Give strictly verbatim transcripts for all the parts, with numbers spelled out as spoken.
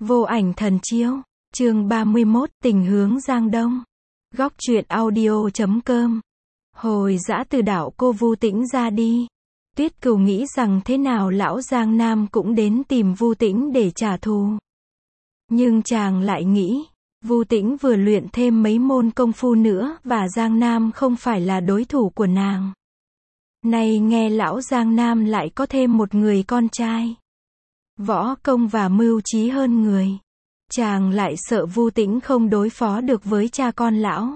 Vô ảnh thần chiếu, chương ba mươi mốt, tình hướng Giang Đông. Góc truyện audio chấm com. Hồi dã từ đảo cô Vu Tĩnh ra đi, Tuyết Cừu nghĩ rằng thế nào lão Giang Nam cũng đến tìm Vu Tĩnh để trả thù. Nhưng chàng lại nghĩ, Vu Tĩnh vừa luyện thêm mấy môn công phu nữa và Giang Nam không phải là đối thủ của nàng. Nay nghe lão Giang Nam lại có thêm một người con trai, võ công và mưu trí hơn người. Chàng lại sợ Vu Tĩnh không đối phó được với cha con lão,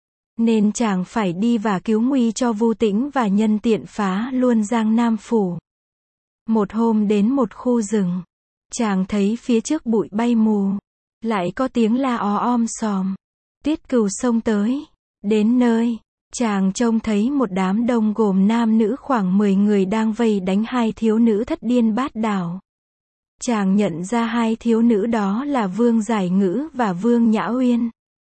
nên chàng phải đi và cứu nguy cho Vu Tĩnh và nhân tiện phá luôn Giang Nam phủ. Một hôm đến một khu rừng, chàng thấy phía trước bụi bay mù, lại có tiếng la ó om sòm. Tuyết Cừu xông tới, đến nơi, chàng trông thấy một đám đông gồm nam nữ khoảng mười người đang vây đánh hai thiếu nữ thất điên bát đảo. Chàng nhận ra hai thiếu nữ đó là Vương Giải Ngữ và Vương Nhã Uyên.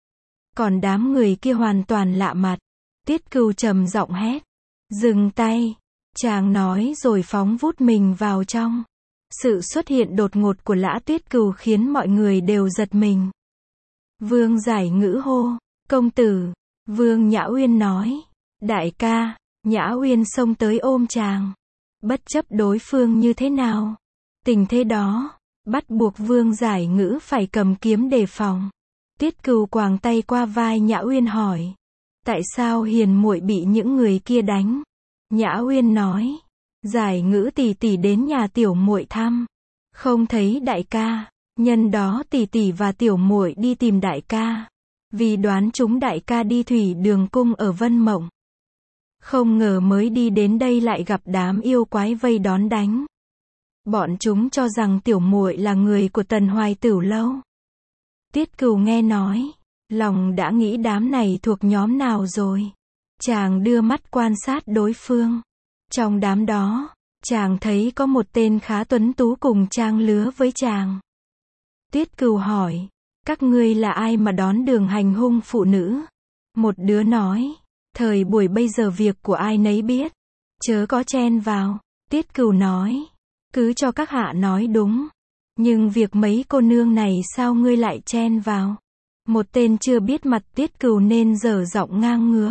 Còn đám người kia hoàn toàn lạ mặt. Tuyết Cừu trầm giọng hét, dừng tay. Chàng nói rồi phóng vút mình vào trong. Sự xuất hiện đột ngột của Lã Tuyết Cừu khiến mọi người đều giật mình. Vương Giải Ngữ hô, công tử. Vương Nhã Uyên nói, đại ca. Nhã Uyên xông tới ôm chàng. Bất chấp đối phương như thế nào, tình thế đó bắt buộc Vương Giải Ngữ phải cầm kiếm đề phòng. Tuyết Cừu quàng tay qua vai Nhã Uyên hỏi, tại sao hiền muội bị những người kia đánh? Nhã Uyên nói, Giải Ngữ tỷ tỷ đến nhà tiểu muội thăm, không thấy đại ca, nhân đó tỷ tỷ và tiểu muội đi tìm đại ca, vì đoán chúng đại ca đi thủy đường cung ở Vân Mộng. Không ngờ mới đi đến đây lại gặp đám yêu quái vây đón đánh. Bọn chúng cho rằng tiểu muội là người của Tần Hoài Tửu lâu. Tuyết Cừu nghe nói, lòng đã nghĩ đám này thuộc nhóm nào rồi. Chàng đưa mắt quan sát đối phương. Trong đám đó, chàng thấy có một tên khá tuấn tú cùng trang lứa với chàng. Tuyết Cừu hỏi, các ngươi là ai mà đón đường hành hung phụ nữ? Một đứa nói, thời buổi bây giờ việc của ai nấy biết, chớ có chen vào. Tuyết Cừu nói, cứ cho các hạ nói đúng. Nhưng việc mấy cô nương này sao ngươi lại chen vào? Một tên chưa biết mặt Tuyết Cừu nên dở giọng ngang ngược.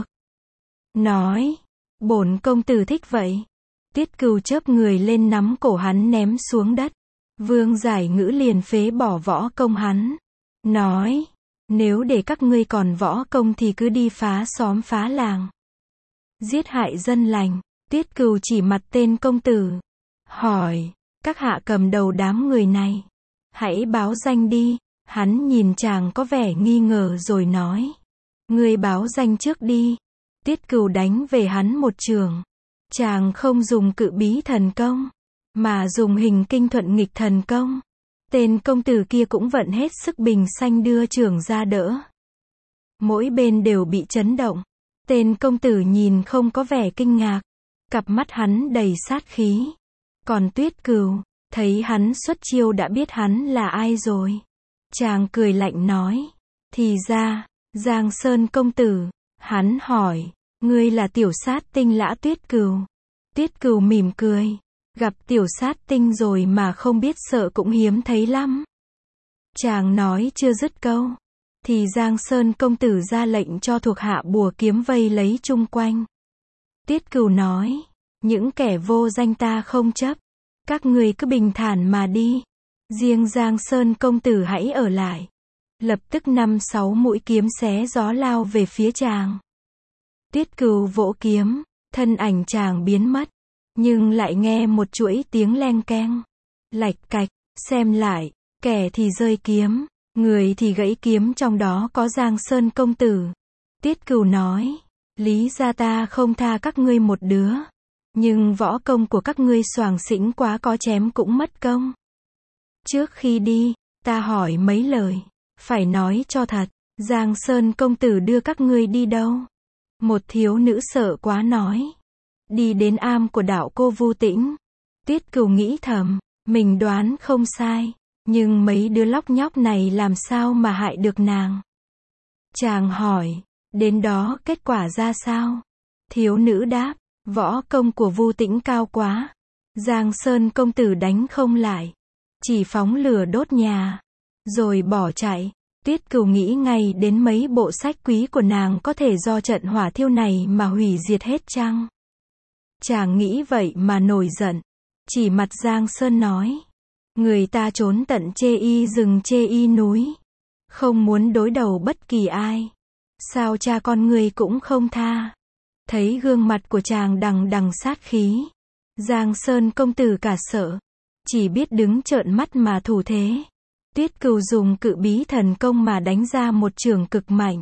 Nói, bổn công tử thích vậy. Tuyết Cừu chớp người lên nắm cổ hắn ném xuống đất. Vương Giải Ngữ liền phế bỏ võ công hắn. Nói, nếu để các ngươi còn võ công thì cứ đi phá xóm phá làng, giết hại dân lành. Tuyết Cừu chỉ mặt tên công tử, hỏi, các hạ cầm đầu đám người này, hãy báo danh đi. Hắn nhìn chàng có vẻ nghi ngờ rồi nói, ngươi báo danh trước đi. Tuyết Cừu đánh về hắn một chưởng. Chàng không dùng cự bí thần công, mà dùng hình kinh thuận nghịch thần công. Tên công tử kia cũng vận hết sức bình xanh đưa chưởng ra đỡ. Mỗi bên đều bị chấn động. Tên công tử nhìn không có vẻ kinh ngạc, cặp mắt hắn đầy sát khí. Còn Tuyết Cừu, thấy hắn xuất chiêu đã biết hắn là ai rồi. Chàng cười lạnh nói, thì ra, Giang Sơn công tử. Hắn hỏi, ngươi là tiểu sát tinh Lã Tuyết Cừu. Tuyết Cừu mỉm cười, gặp tiểu sát tinh rồi mà không biết sợ cũng hiếm thấy lắm. Chàng nói chưa dứt câu, thì Giang Sơn công tử ra lệnh cho thuộc hạ bùa kiếm vây lấy chung quanh. Tuyết Cừu nói, những kẻ vô danh ta không chấp, các người cứ bình thản mà đi. Riêng Giang Sơn công tử hãy ở lại. Lập tức năm sáu mũi kiếm xé gió lao về phía chàng. Tuyết Cừu vỗ kiếm, thân ảnh chàng biến mất. Nhưng lại nghe một chuỗi tiếng leng keng, lạch cạch, xem lại, kẻ thì rơi kiếm, người thì gãy kiếm, trong đó có Giang Sơn công tử. Tuyết Cừu nói, lý ra ta không tha các ngươi một đứa, nhưng võ công của các ngươi xoàng xĩnh quá, có chém cũng mất công. Trước khi đi, ta hỏi mấy lời, phải nói cho thật. Giang Sơn công tử đưa các ngươi đi đâu? Một thiếu nữ sợ quá nói, đi đến am của đạo cô Vu Tĩnh. Tuyết Cừu nghĩ thầm, mình đoán không sai, nhưng mấy đứa lóc nhóc này làm sao mà hại được nàng? Chàng hỏi, đến đó kết quả ra sao? Thiếu nữ đáp, võ công của Vu Tĩnh cao quá, Giang Sơn công tử đánh không lại, chỉ phóng lửa đốt nhà. rồi bỏ chạy. Tuyết Cừu nghĩ ngay đến mấy bộ sách quý của nàng có thể do trận hỏa thiêu này mà hủy diệt hết chăng? Chàng nghĩ vậy mà nổi giận. Chỉ mặt Giang Sơn nói. Người ta trốn tận chê y rừng chê y núi. Không muốn đối đầu bất kỳ ai. Sao cha con người cũng không tha? Thấy gương mặt của chàng đằng đằng sát khí. Giang Sơn công tử cả sợ. Chỉ biết đứng trợn mắt mà thủ thế. Tuyết Cừu dùng cự bí thần công mà đánh ra một chưởng cực mạnh.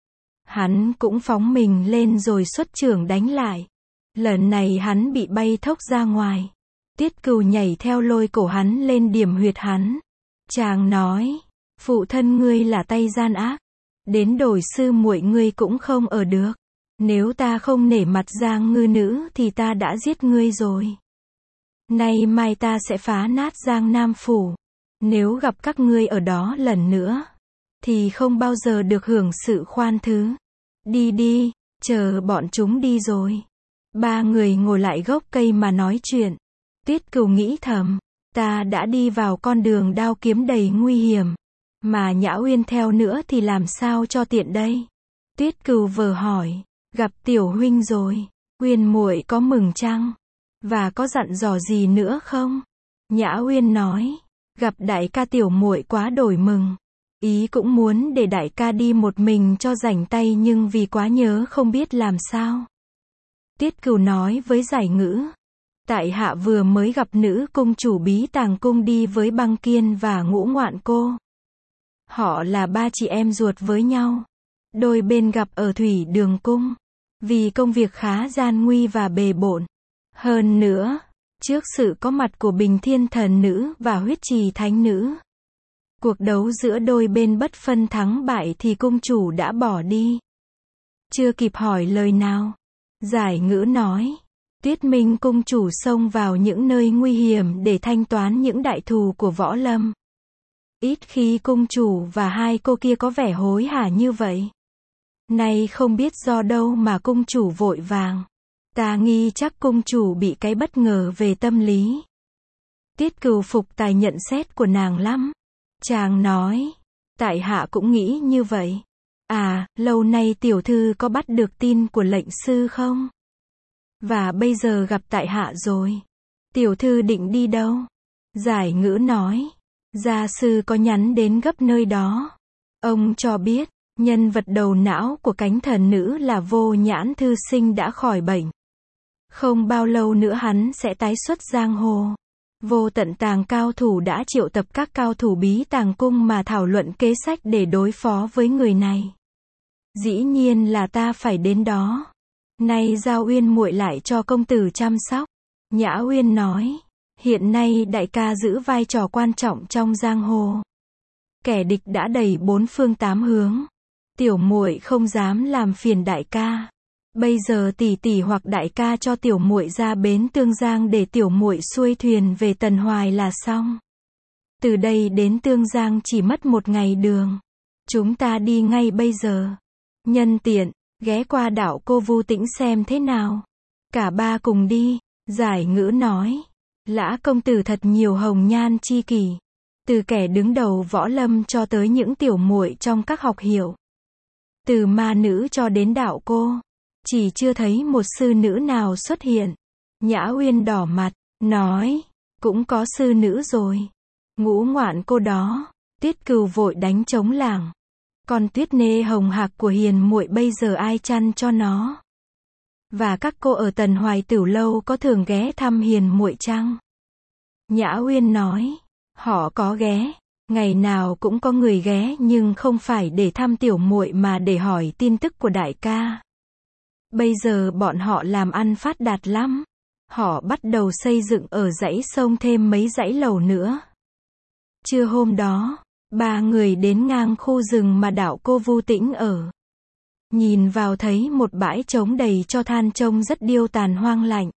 Hắn cũng phóng mình lên rồi xuất chưởng đánh lại. Lần này hắn bị bay thốc ra ngoài. Tuyết Cừu nhảy theo lôi cổ hắn lên điểm huyệt hắn. Chàng nói, phụ thân ngươi là tay gian ác. Đến đổi sư muội ngươi cũng không ở được. Nếu ta không nể mặt Giang ngư nữ thì ta đã giết ngươi rồi. Nay mai ta sẽ phá nát Giang Nam Phủ. Nếu gặp các ngươi ở đó lần nữa, thì không bao giờ được hưởng sự khoan thứ. Đi đi, chờ bọn chúng đi rồi. Ba người ngồi lại gốc cây mà nói chuyện. Tuyết Cừu nghĩ thầm, ta đã đi vào con đường đao kiếm đầy nguy hiểm. Mà Nhã Uyên theo nữa thì làm sao cho tiện đây? Tuyết Cừu vờ hỏi, gặp tiểu huynh rồi, Uyên muội có mừng chăng? Và có dặn dò gì nữa không? Nhã Uyên nói, gặp đại ca tiểu muội quá đổi mừng. Ý cũng muốn để đại ca đi một mình cho rảnh tay nhưng vì quá nhớ không biết làm sao. Tuyết Cừu nói với Giải Ngữ, tại hạ vừa mới gặp nữ cung chủ Bí Tàng Cung đi với Băng Kiên và Ngũ Ngoạn cô. Họ là ba chị em ruột với nhau. Đôi bên gặp ở Thủy Đường Cung. Vì công việc khá gian nguy và bề bộn. Hơn nữa, trước sự có mặt của Bình Thiên Thần Nữ và Huyết Trì Thánh Nữ, cuộc đấu giữa đôi bên bất phân thắng bại thì cung chủ đã bỏ đi. Chưa kịp hỏi lời nào, Giải Ngữ nói, Tuyết Minh cung chủ xông vào những nơi nguy hiểm để thanh toán những đại thù của Võ Lâm. Ít khi cung chủ và hai cô kia có vẻ hối hả như vậy. Nay không biết do đâu mà cung chủ vội vàng. Ta nghi chắc cung chủ bị cái bất ngờ về tâm lý. Tuyết Cừu phục tài nhận xét của nàng lắm. Chàng nói, tại hạ cũng nghĩ như vậy. À, lâu nay tiểu thư có bắt được tin của lệnh sư không? Và bây giờ gặp tại hạ rồi. Tiểu thư định đi đâu? Giải Ngữ nói, gia sư có nhắn đến gấp nơi đó. Ông cho biết, nhân vật đầu não của cánh thần nữ là Vô Nhãn thư sinh đã khỏi bệnh. Không bao lâu nữa hắn sẽ tái xuất giang hồ. Vô Tận Tàng cao thủ đã triệu tập các cao thủ Bí Tàng Cung mà thảo luận kế sách để đối phó với người này. Dĩ nhiên là ta phải đến đó. Nay giao Uyên muội lại cho công tử chăm sóc. Nhã Uyên nói, hiện nay đại ca giữ vai trò quan trọng trong giang hồ. Kẻ địch đã đầy bốn phương tám hướng. Tiểu muội không dám làm phiền đại ca. Bây giờ tỷ tỷ hoặc đại ca cho tiểu muội ra bến Tương Giang để tiểu muội xuôi thuyền về Tần Hoài là xong. Từ đây đến Tương Giang chỉ mất một ngày đường. Chúng ta đi ngay bây giờ. Nhân tiện, ghé qua đảo Cô Vu Tĩnh xem thế nào. Cả ba cùng đi, Giải Ngữ nói. Lã công tử thật nhiều hồng nhan chi kỷ. Từ kẻ đứng đầu võ lâm cho tới những tiểu muội trong các học hiệu. Từ ma nữ cho đến đạo cô. Chỉ chưa thấy một sư nữ nào xuất hiện. Nhã Uyên đỏ mặt, nói, cũng có sư nữ rồi. Ngũ Ngoạn cô đó. Tuyết Cừu vội đánh trống lảng. Còn tuyết nê hồng hạc của hiền muội bây giờ ai chăn cho nó? Và các cô ở Tần Hoài Tửu Lâu có thường ghé thăm hiền muội chăng? Nhã Uyên nói, họ có ghé. Ngày nào cũng có người ghé nhưng không phải để thăm tiểu muội mà để hỏi tin tức của đại ca. Bây giờ bọn họ làm ăn phát đạt lắm. Họ bắt đầu xây dựng ở dãy sông thêm mấy dãy lầu nữa. Trưa hôm đó, ba người đến ngang khu rừng mà đảo Cô Vu Tĩnh ở. Nhìn vào thấy một bãi trống đầy cho than trông rất điêu tàn hoang lạnh.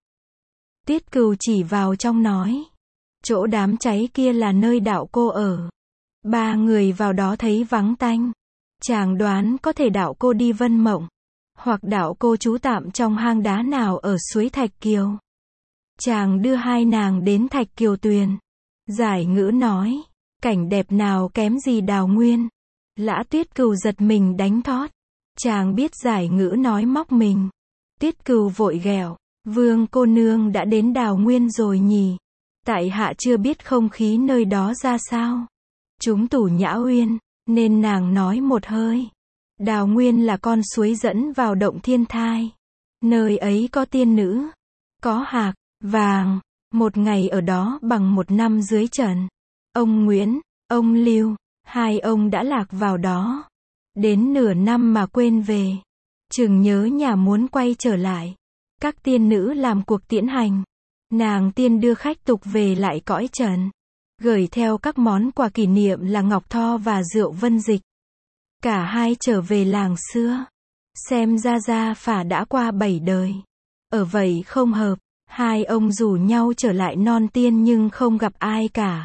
Tuyết Cừu chỉ vào trong nói, chỗ đám cháy kia là nơi đảo cô ở. Ba người vào đó thấy vắng tanh. Chàng đoán có thể đảo cô đi Vân Mộng. Hoặc đảo cô trú tạm trong hang đá nào ở suối Thạch Kiều. Chàng đưa hai nàng đến Thạch Kiều Tuyền. Giải Ngữ nói, Cảnh đẹp nào kém gì Đào Nguyên. Lã Tuyết Cừu giật mình đánh thót. Chàng biết Giải Ngữ nói móc mình. Tuyết Cừu vội ghẹo. Vương cô nương đã đến Đào Nguyên rồi nhỉ? Tại hạ chưa biết không khí nơi đó ra sao. Chúng tủ Nhã Uyên, nên nàng nói một hơi. Đào Nguyên là con suối dẫn vào động thiên thai. Nơi ấy có tiên nữ, có hạc, vàng. Một ngày ở đó bằng một năm dưới trần. Ông Nguyễn, ông Lưu, hai ông đã lạc vào đó. Đến nửa năm mà quên về. Chừng nhớ nhà muốn quay trở lại. Các tiên nữ làm cuộc tiễn hành. Nàng tiên đưa khách tục về lại cõi trần. Gửi theo các món quà kỷ niệm là ngọc tho và rượu vân dịch. Cả hai trở về làng xưa. Xem ra gia phả đã qua bảy đời. Ở vậy không hợp. Hai ông rủ nhau trở lại non tiên nhưng không gặp ai cả.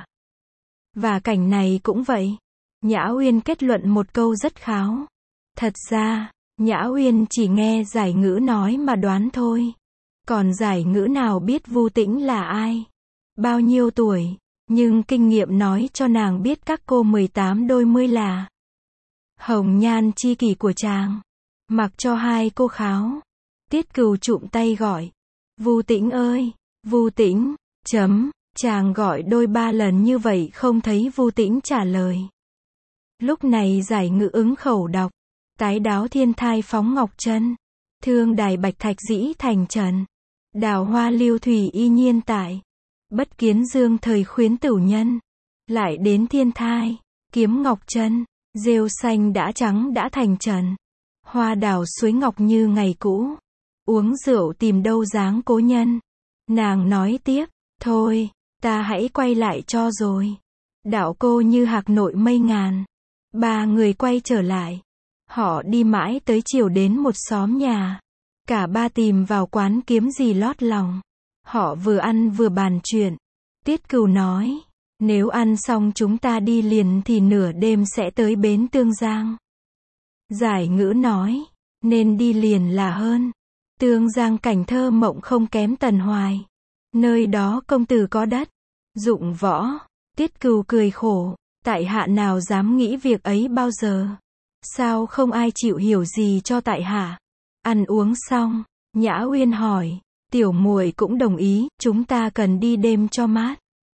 Và cảnh này cũng vậy. Nhã Uyên kết luận một câu rất kháo. Thật ra, Nhã Uyên chỉ nghe Giải Ngữ nói mà đoán thôi. Còn Giải Ngữ nào biết Vu Tĩnh là ai? Bao nhiêu tuổi? Nhưng kinh nghiệm nói cho nàng biết các cô mười tám đôi mươi là hồng nhan chi kỷ của chàng. Mặc cho hai cô kháo. Tiết Cừu trụm tay gọi. Vu Tĩnh ơi, Vu Tĩnh, chấm, chàng gọi đôi ba lần như vậy không thấy Vu Tĩnh trả lời. Lúc này Giải Ngữ ứng khẩu đọc. Tái đáo thiên thai phóng ngọc chân. Thương đài bạch thạch dĩ thành trần. Đào hoa lưu thủy y nhiên tại. Bất kiến dương thời khuyến tửu nhân. Lại đến thiên thai. Kiếm ngọc chân. Rêu xanh đã trắng đã thành trần. Hoa đào suối ngọc như ngày cũ. Uống rượu tìm đâu dáng cố nhân. Nàng nói tiếp. Thôi, ta hãy quay lại cho rồi. Đạo cô như hạc nội mây ngàn. Ba người quay trở lại. Họ đi mãi tới chiều đến một xóm nhà. Cả ba tìm vào quán kiếm gì lót lòng. Họ vừa ăn vừa bàn chuyện. Tiết Cừu nói. Nếu ăn xong chúng ta đi liền thì nửa đêm sẽ tới bến Tương Giang. Giải Ngữ nói. Nên đi liền là hơn. Tương Giang cảnh thơ mộng không kém Tần Hoài. Nơi đó công tử có đất. Dụng võ. Tiết Cừu cười khổ. Tại hạ nào dám nghĩ việc ấy bao giờ. Sao không ai chịu hiểu gì cho tại hạ. Ăn uống xong, Nhã Uyên hỏi. Tiểu muội cũng đồng ý, chúng ta cần đi đêm cho mát.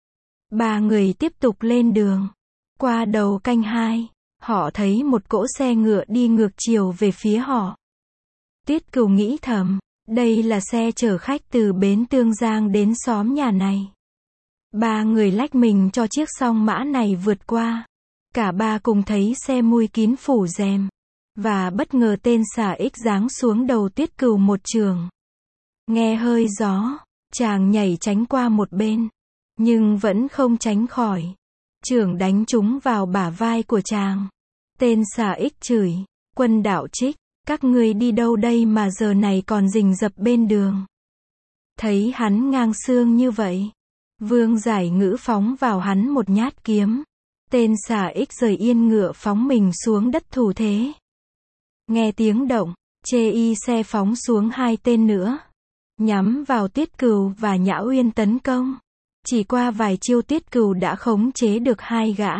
Ba người tiếp tục lên đường. Qua đầu canh hai, họ thấy một cỗ xe ngựa đi ngược chiều về phía họ. Tiết Cừu nghĩ thầm, đây là xe chở khách từ bến Tương Giang đến xóm nhà này. Ba người lách mình cho chiếc song mã này vượt qua. Cả ba cùng thấy xe mui kín phủ rèm. Và bất ngờ tên xà ích giáng xuống đầu Tiết Cừu một trường. Nghe hơi gió, chàng nhảy tránh qua một bên. Nhưng vẫn không tránh khỏi. Chưởng đánh trúng vào bả vai của chàng. Tên xà ích chửi, Quân Đạo Trích, các ngươi đi đâu đây mà giờ này còn rình rập bên đường. Thấy hắn ngang xương như vậy. Vương Giải Ngữ phóng vào hắn một nhát kiếm. Tên xà ích rời yên ngựa phóng mình xuống đất thủ thế. Nghe tiếng động, chê y xe phóng xuống hai tên nữa. Nhắm vào Tiết Cừu và Nhã Uyên tấn công. Chỉ qua vài chiêu Tiết Cừu đã khống chế được hai gã.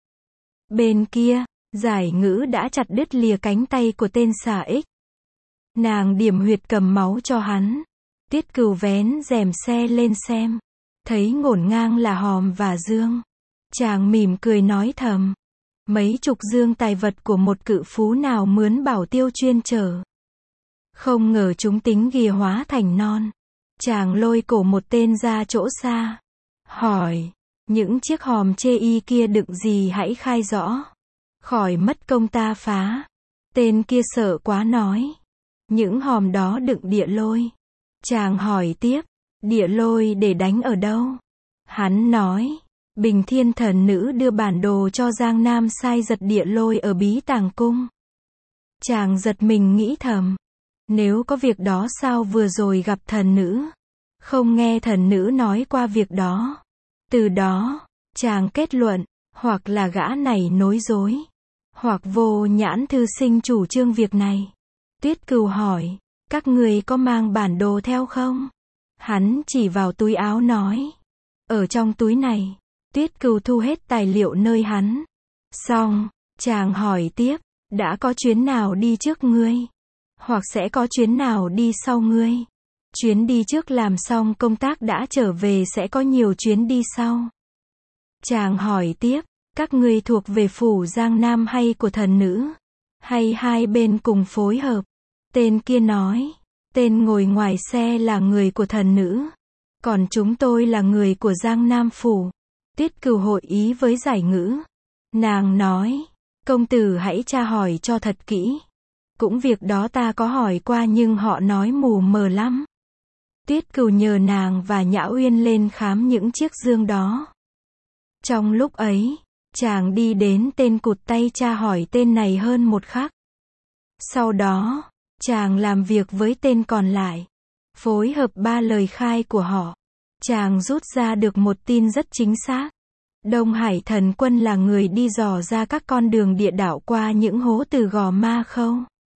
Bên kia, Giải Ngữ đã chặt đứt lìa cánh tay của tên xà ích. Nàng điểm huyệt cầm máu cho hắn. Tiết Cừu vén rèm xe lên xem. Thấy ngổn ngang là hòm và dương. Chàng mỉm cười nói thầm. Mấy chục dương tài vật của một cự phú nào mướn bảo tiêu chuyên chở. Không ngờ chúng tính ghìa hóa thành non. Chàng lôi cổ một tên ra chỗ xa. Hỏi. Những chiếc hòm chê y kia đựng gì hãy khai rõ. Khỏi mất công ta phá. Tên kia sợ quá nói. Những hòm đó đựng địa lôi. Chàng hỏi tiếp. Địa lôi để đánh ở đâu? Hắn nói. Bình Thiên Thần Nữ đưa bản đồ cho Giang Nam sai giật địa lôi ở Bí Tàng Cung. Chàng giật mình nghĩ thầm. Nếu có việc đó sao vừa rồi gặp thần nữ. Không nghe thần nữ nói qua việc đó. Từ đó, chàng kết luận, hoặc là gã này nói dối. Hoặc Vô Nhãn thư sinh chủ trương việc này. Tiết Cừu hỏi. Các người có mang bản đồ theo không? Hắn chỉ vào túi áo nói. Ở trong túi này. Tiết Cừu thu hết tài liệu nơi hắn. Xong, chàng hỏi tiếp, đã có chuyến nào đi trước ngươi? Hoặc sẽ có chuyến nào đi sau ngươi? Chuyến đi trước làm xong công tác đã trở về sẽ có nhiều chuyến đi sau. Chàng hỏi tiếp, các ngươi thuộc về phủ Giang Nam hay của thần nữ? Hay hai bên cùng phối hợp? Tên kia nói, tên ngồi ngoài xe là người của thần nữ. Còn chúng tôi là người của Giang Nam phủ. Tiết Cừu hội ý với Giải Ngữ. Nàng nói, công tử hãy tra hỏi cho thật kỹ. Cũng việc đó ta có hỏi qua nhưng họ nói mù mờ lắm. Tiết Cừu nhờ nàng và Nhã Uyên lên khám những chiếc dương đó. Trong lúc ấy, chàng đi đến tên cụt tay tra hỏi tên này hơn một khắc. Sau đó, chàng làm việc với tên còn lại. Phối hợp ba lời khai của họ. Chàng rút ra được một tin rất chính xác. Đông Hải thần quân là người đi dò ra các con đường địa đạo qua những hố từ Gò Ma Khâu.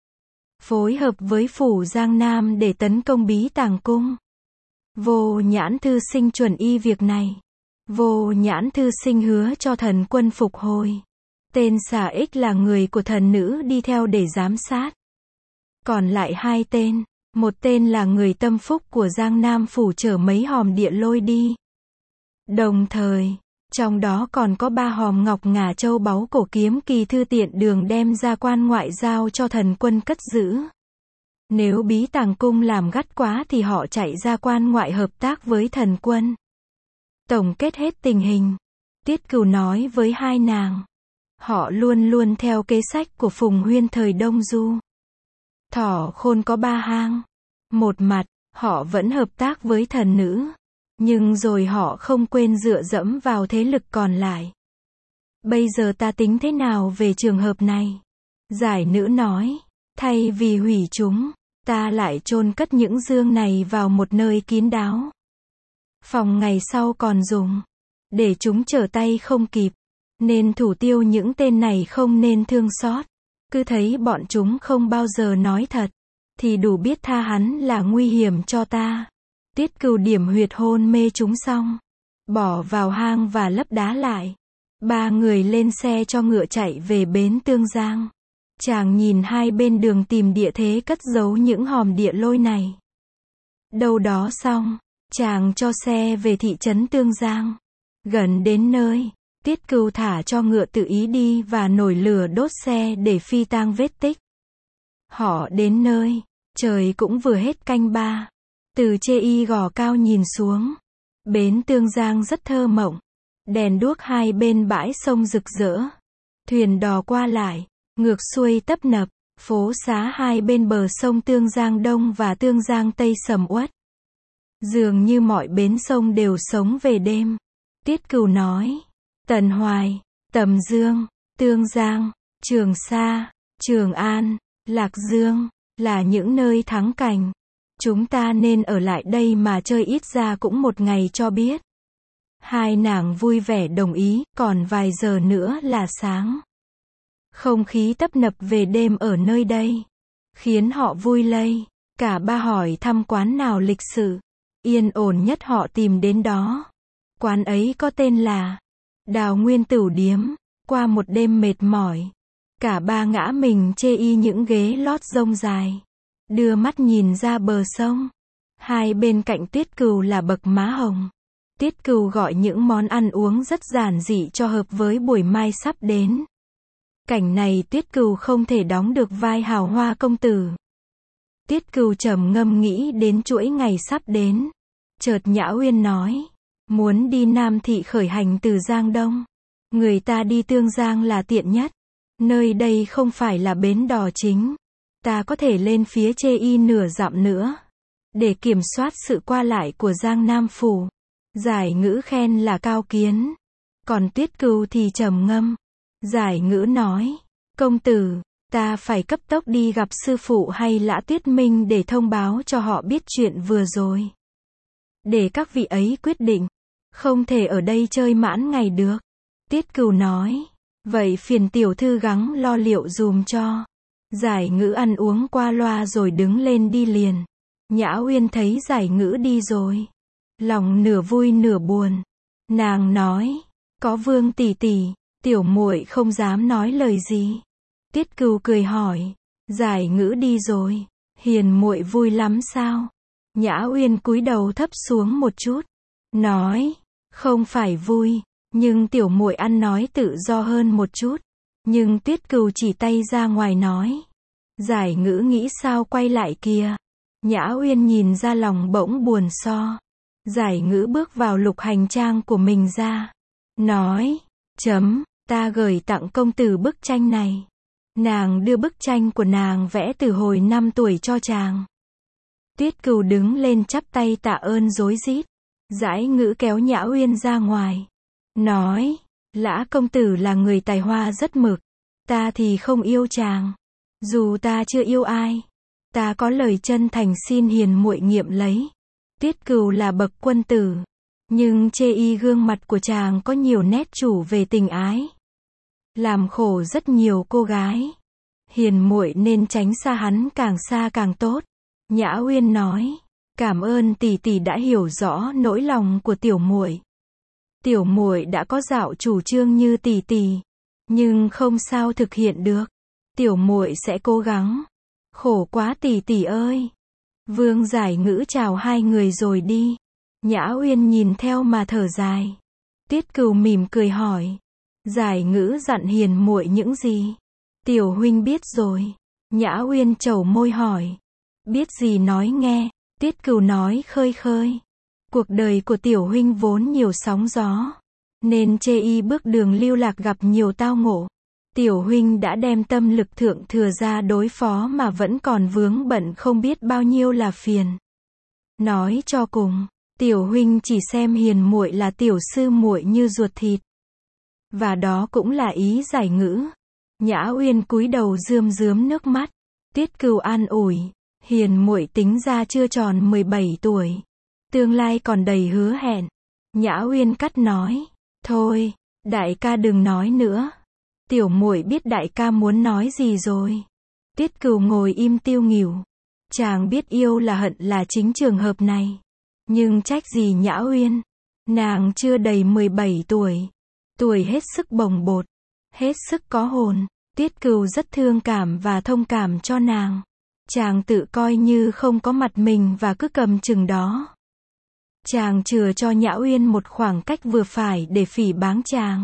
Phối hợp với phủ Giang Nam để tấn công Bí Tàng Cung. Vô Nhãn thư sinh chuẩn y việc này. Vô Nhãn thư sinh hứa cho thần quân phục hồi. Tên xà ích là người của thần nữ đi theo để giám sát. Còn lại hai tên, một tên là người tâm phúc của Giang Nam phủ chở mấy hòm địa lôi đi. Đồng thời, trong đó còn có ba hòm ngọc ngà châu báu cổ kiếm kỳ thư tiện đường đem ra quan ngoại giao cho thần quân cất giữ. Nếu Bí Tàng Cung làm gắt quá thì họ chạy ra quan ngoại hợp tác với thần quân. Tổng kết hết tình hình, Tiết Cừu nói với hai nàng. Họ luôn luôn theo kế sách của Phùng Huyên thời Đông Du. Thỏ khôn có ba hang. Một mặt, họ vẫn hợp tác với thần nữ. Nhưng rồi họ không quên dựa dẫm vào thế lực còn lại. Bây giờ ta tính thế nào về trường hợp này? Giải Nữ nói, thay vì hủy chúng, ta lại chôn cất những dương này vào một nơi kín đáo. Phòng ngày sau còn dùng. Để chúng trở tay không kịp. Nên thủ tiêu những tên này không nên thương xót. Cứ thấy bọn chúng không bao giờ nói thật. Thì đủ biết tha hắn là nguy hiểm cho ta. Tiết Cừu điểm huyệt hôn mê chúng xong. Bỏ vào hang và lấp đá lại. Ba người lên xe cho ngựa chạy về bến Tương Giang. Chàng nhìn hai bên đường tìm địa thế cất giấu những hòm địa lôi này. Đâu đó xong, chàng cho xe về thị trấn Tương Giang. Gần đến nơi, Tiết Cừu thả cho ngựa tự ý đi và nổi lửa đốt xe để phi tang vết tích. Họ đến nơi, trời cũng vừa hết canh ba. Từ chê y gò cao nhìn xuống, bến Tương Giang rất thơ mộng. Đèn đuốc hai bên bãi sông rực rỡ. Thuyền đò qua lại, ngược xuôi tấp nập. Phố xá hai bên bờ sông Tương Giang Đông và Tương Giang Tây sầm uất. Dường như mọi bến sông đều sống về đêm. Tiết Cừu nói, Tần Hoài, Tầm Dương, Tương Giang, Trường Sa, Trường An, Lạc Dương, là những nơi thắng cảnh. Chúng ta nên ở lại đây mà chơi ít ra cũng một ngày cho biết. Hai nàng vui vẻ đồng ý, còn vài giờ nữa là sáng. Không khí tấp nập về đêm ở nơi đây khiến họ vui lây. Cả ba hỏi thăm quán nào lịch sự, yên ổn nhất họ tìm đến đó. Quán ấy có tên là Đào Nguyên Tửu Điếm. Qua một đêm mệt mỏi, cả ba ngã mình chê y những ghế lót rông dài, đưa mắt nhìn ra bờ sông. Hai bên cạnh Tiết Cừu là bậc má hồng. Tiết Cừu gọi những món ăn uống rất giản dị cho hợp với buổi mai sắp đến. Cảnh này Tiết Cừu không thể đóng được vai hào hoa công tử. Tiết Cừu trầm ngâm nghĩ đến chuỗi ngày sắp đến. Chợt Nhã Uyên nói, muốn đi Nam Thị khởi hành từ Giang Đông. Người ta đi Tương Giang là tiện nhất. Nơi đây không phải là bến đò chính. Ta có thể lên phía chê y nửa dặm nữa, để kiểm soát sự qua lại của Giang Nam phủ. Giải Ngữ khen là cao kiến. Còn Tiết Cừu thì trầm ngâm. Giải Ngữ nói, công tử, ta phải cấp tốc đi gặp sư phụ hay Lã Tuyết Minh để thông báo cho họ biết chuyện vừa rồi. Để các vị ấy quyết định. Không thể ở đây chơi mãn ngày được. Tiết Cừu nói, vậy phiền tiểu thư gắng lo liệu dùm cho. Giải Ngữ ăn uống qua loa rồi đứng lên đi liền. Nhã Uyên thấy Giải Ngữ đi rồi, lòng nửa vui nửa buồn. Nàng nói, Có Vương tỷ tỷ, tiểu muội không dám nói lời gì. Tiết Cừu cười hỏi, Giải Ngữ đi rồi, hiền muội vui lắm sao? Nhã Uyên cúi đầu thấp xuống một chút, nói, không phải vui, nhưng tiểu muội ăn nói tự do hơn một chút. Nhưng Tiết Cừu chỉ tay ra ngoài nói, Giải Ngữ nghĩ sao quay lại kìa. Nhã Uyên nhìn ra lòng bỗng buồn so. Giải Ngữ bước vào lục hành trang của mình ra, nói, chấm, ta gửi tặng công tử bức tranh này. Nàng đưa bức tranh của nàng vẽ từ hồi năm tuổi cho chàng. Tiết Cừu đứng lên chắp tay tạ ơn rối rít. Giải Ngữ kéo Nhã Uyên ra ngoài, nói, Lã công tử là người tài hoa rất mực, ta thì không yêu chàng. Dù ta chưa yêu ai, ta có lời chân thành xin hiền muội nghiệm lấy. Tiết Cừu là bậc quân tử, nhưng chê y gương mặt của chàng có nhiều nét chủ về tình ái, làm khổ rất nhiều cô gái. Hiền muội nên tránh xa hắn càng xa càng tốt. Nhã Uyên nói, cảm ơn tỷ tỷ đã hiểu rõ nỗi lòng của tiểu muội. Tiểu muội đã có dạo chủ trương như tỷ tỷ, nhưng không sao thực hiện được. Tiểu muội sẽ cố gắng. Khổ quá tỷ tỷ ơi. Vương Giải Ngữ chào hai người rồi đi. Nhã Uyên nhìn theo mà thở dài. Tiết Cừu mỉm cười hỏi, Giải Ngữ dặn hiền muội những gì? Tiểu huynh biết rồi. Nhã Uyên trầu môi hỏi, biết gì nói nghe. Tiết Cừu nói khơi khơi, cuộc đời của tiểu huynh vốn nhiều sóng gió, nên chê y bước đường lưu lạc gặp nhiều tao ngộ. Tiểu huynh đã đem tâm lực thượng thừa ra đối phó mà vẫn còn vướng bận không biết bao nhiêu là phiền. Nói cho cùng, tiểu huynh chỉ xem hiền muội là tiểu sư muội như ruột thịt. Và đó cũng là ý Giải Ngữ. Nhã Uyên cúi đầu rơm rớm nước mắt. Tiết Cừu an ủi, hiền muội tính ra chưa tròn mười bảy tuổi, tương lai còn đầy hứa hẹn. Nhã Uyên cắt nói, thôi, đại ca đừng nói nữa. Tiểu muội biết đại ca muốn nói gì rồi. Tiết Cừu ngồi im tiêu nghỉu. Chàng biết yêu là hận là chính trường hợp này. Nhưng trách gì Nhã Uyên. Nàng chưa đầy mười bảy tuổi. Tuổi hết sức bồng bột, hết sức có hồn. Tiết Cừu rất thương cảm và thông cảm cho nàng. Chàng tự coi như không có mặt mình và cứ cầm chừng đó. Chàng chừa cho Nhã Uyên một khoảng cách vừa phải để phỉ báng chàng.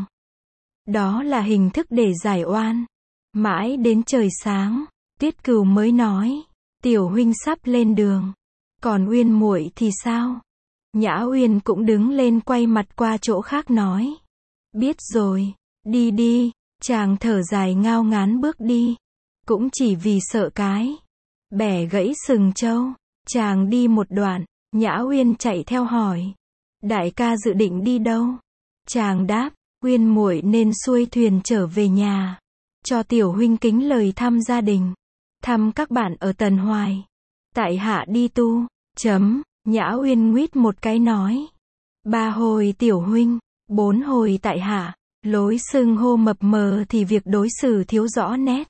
Đó là hình thức để giải oan. Mãi đến trời sáng, Tiết Cừu mới nói, tiểu huynh sắp lên đường. Còn Uyên muội thì sao? Nhã Uyên cũng đứng lên quay mặt qua chỗ khác nói, biết rồi, đi đi. Chàng thở dài ngao ngán bước đi. Cũng chỉ vì sợ cái bẻ gãy sừng trâu. Chàng đi một đoạn, Nhã Uyên chạy theo hỏi, đại ca dự định đi đâu? Chàng đáp, Uyên muội nên xuôi thuyền trở về nhà, cho tiểu huynh kính lời thăm gia đình, thăm các bạn ở Tần Hoài. Tại hạ đi tu. Chấm. Nhã Uyên nguýt một cái nói, ba hồi tiểu huynh, bốn hồi tại hạ. Lối xưng hô mập mờ thì việc đối xử thiếu rõ nét.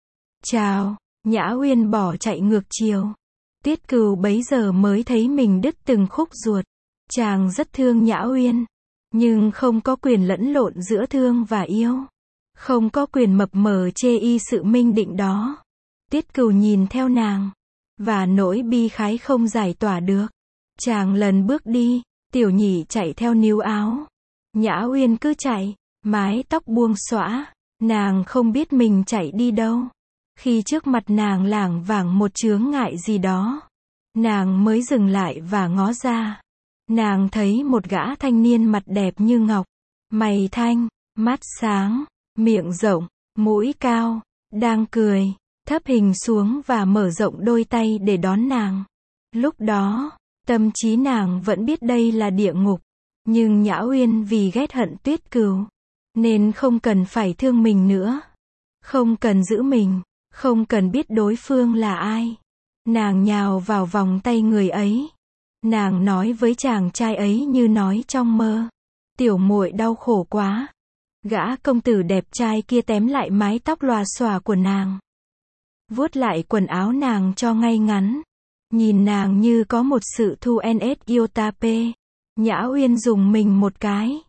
Chào. Nhã Uyên bỏ chạy ngược chiều. Tiết Cừu bấy giờ mới thấy mình đứt từng khúc ruột. Chàng rất thương Nhã Uyên, nhưng không có quyền lẫn lộn giữa thương và yêu. Không có quyền mập mờ chê y sự minh định đó. Tiết Cừu nhìn theo nàng, và nỗi bi khái không giải tỏa được. Chàng lần bước đi, tiểu nhị chạy theo níu áo. Nhã Uyên cứ chạy, mái tóc buông xõa, nàng không biết mình chạy đi đâu. Khi trước mặt nàng lảng vảng một chướng ngại gì đó, nàng mới dừng lại và ngó ra. Nàng thấy một gã thanh niên mặt đẹp như ngọc, mày thanh, mắt sáng, miệng rộng, mũi cao, đang cười, thấp hình xuống và mở rộng đôi tay để đón nàng. Lúc đó, tâm trí nàng vẫn biết đây là địa ngục, nhưng Nhã Uyên vì ghét hận Tiết Cừu, nên không cần phải thương mình nữa. Không cần giữ mình, không cần biết đối phương là ai. Nàng nhào vào vòng tay người ấy. Nàng nói với chàng trai ấy như nói trong mơ. Tiểu muội đau khổ quá. Gã công tử đẹp trai kia tém lại mái tóc lòa xòa của nàng, vuốt lại quần áo nàng cho ngay ngắn. Nhìn nàng như có một sự thu ns iota p. Nhã Uyên dùng mình một cái,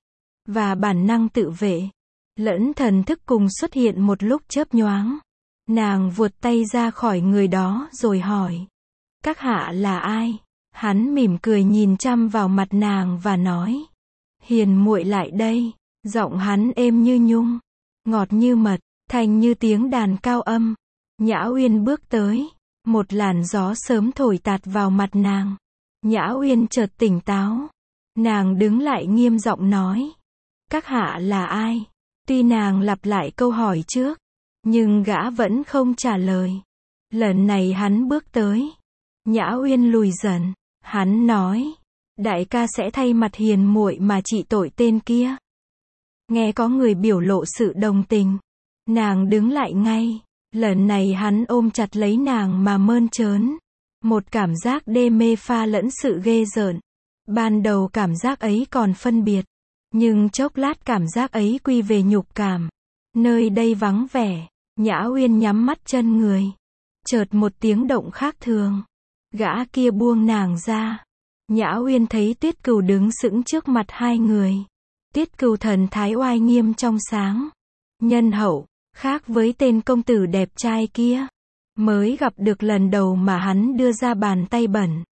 và bản năng tự vệ, lẫn thần thức cùng xuất hiện một lúc chớp nhoáng. Nàng vuột tay ra khỏi người đó rồi hỏi, các hạ là ai? Hắn mỉm cười nhìn chăm vào mặt nàng và nói, hiền muội lại đây. Giọng hắn êm như nhung, ngọt như mật, thanh như tiếng đàn cao âm. Nhã Uyên bước tới, một làn gió sớm thổi tạt vào mặt nàng. Nhã Uyên chợt tỉnh táo, nàng đứng lại nghiêm giọng nói, các hạ là ai? Tuy nàng lặp lại câu hỏi trước, nhưng gã vẫn không trả lời. Lần này hắn bước tới, Nhã Uyên lùi dần, hắn nói, đại ca sẽ thay mặt hiền muội mà trị tội tên kia. Nghe có người biểu lộ sự đồng tình, nàng đứng lại ngay. Lần này hắn ôm chặt lấy nàng mà mơn trớn. Một cảm giác đê mê pha lẫn sự ghê rợn. Ban đầu cảm giác ấy còn phân biệt, nhưng chốc lát cảm giác ấy quy về nhục cảm. Nơi đây vắng vẻ, Nhã Uyên nhắm mắt chân người. Chợt một tiếng động khác thường. Gã kia buông nàng ra. Nhã Uyên thấy Tuyết Cừu đứng sững trước mặt hai người. Tuyết Cừu thần thái oai nghiêm trong sáng, nhân hậu, khác với tên công tử đẹp trai kia. Mới gặp được lần đầu mà hắn đưa ra bàn tay bẩn.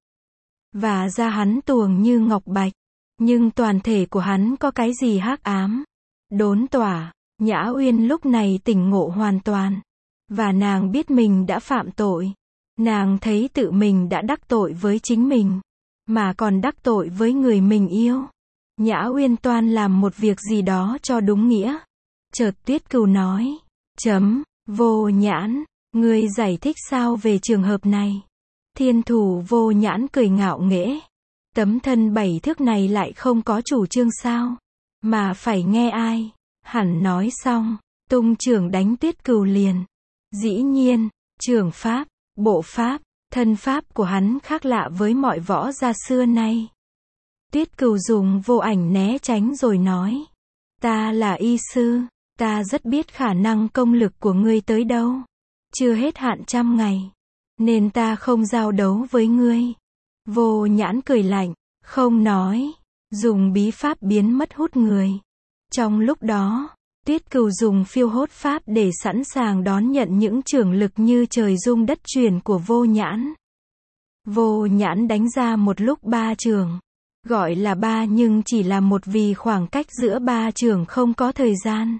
Và da hắn tuồng như ngọc bạch. Nhưng toàn thể của hắn có cái gì hắc ám, đốn tỏa. Nhã Uyên lúc này tỉnh ngộ hoàn toàn. Và nàng biết mình đã phạm tội. Nàng thấy tự mình đã đắc tội với chính mình, mà còn đắc tội với người mình yêu. Nhã Uyên toan làm một việc gì đó cho đúng nghĩa. Chợt Tuyết Cừu nói, chấm, Vô Nhãn, ngươi giải thích sao về trường hợp này? Thiên thủ Vô Nhãn cười ngạo nghễ. Tấm thân bảy thước này lại không có chủ trương sao? Mà phải nghe ai? Hẳn nói xong, tung chưởng đánh Tuyết Cừu liền. Dĩ nhiên, trường pháp, bộ pháp, thân pháp của hắn khác lạ với mọi võ gia xưa nay. Tuyết Cừu dùng vô ảnh né tránh rồi nói, ta là y sư, ta rất biết khả năng công lực của ngươi tới đâu. Chưa hết hạn trăm ngày, nên ta không giao đấu với ngươi. Vô Nhãn cười lạnh, không nói, dùng bí pháp biến mất hút người. Trong lúc đó, Tuyết Cừu dùng phiêu hốt pháp để sẵn sàng đón nhận những chưởng lực như trời rung đất chuyển của Vô Nhãn. Vô Nhãn đánh ra một lúc ba chưởng. Gọi là ba nhưng chỉ là một vì khoảng cách giữa ba chưởng không có thời gian.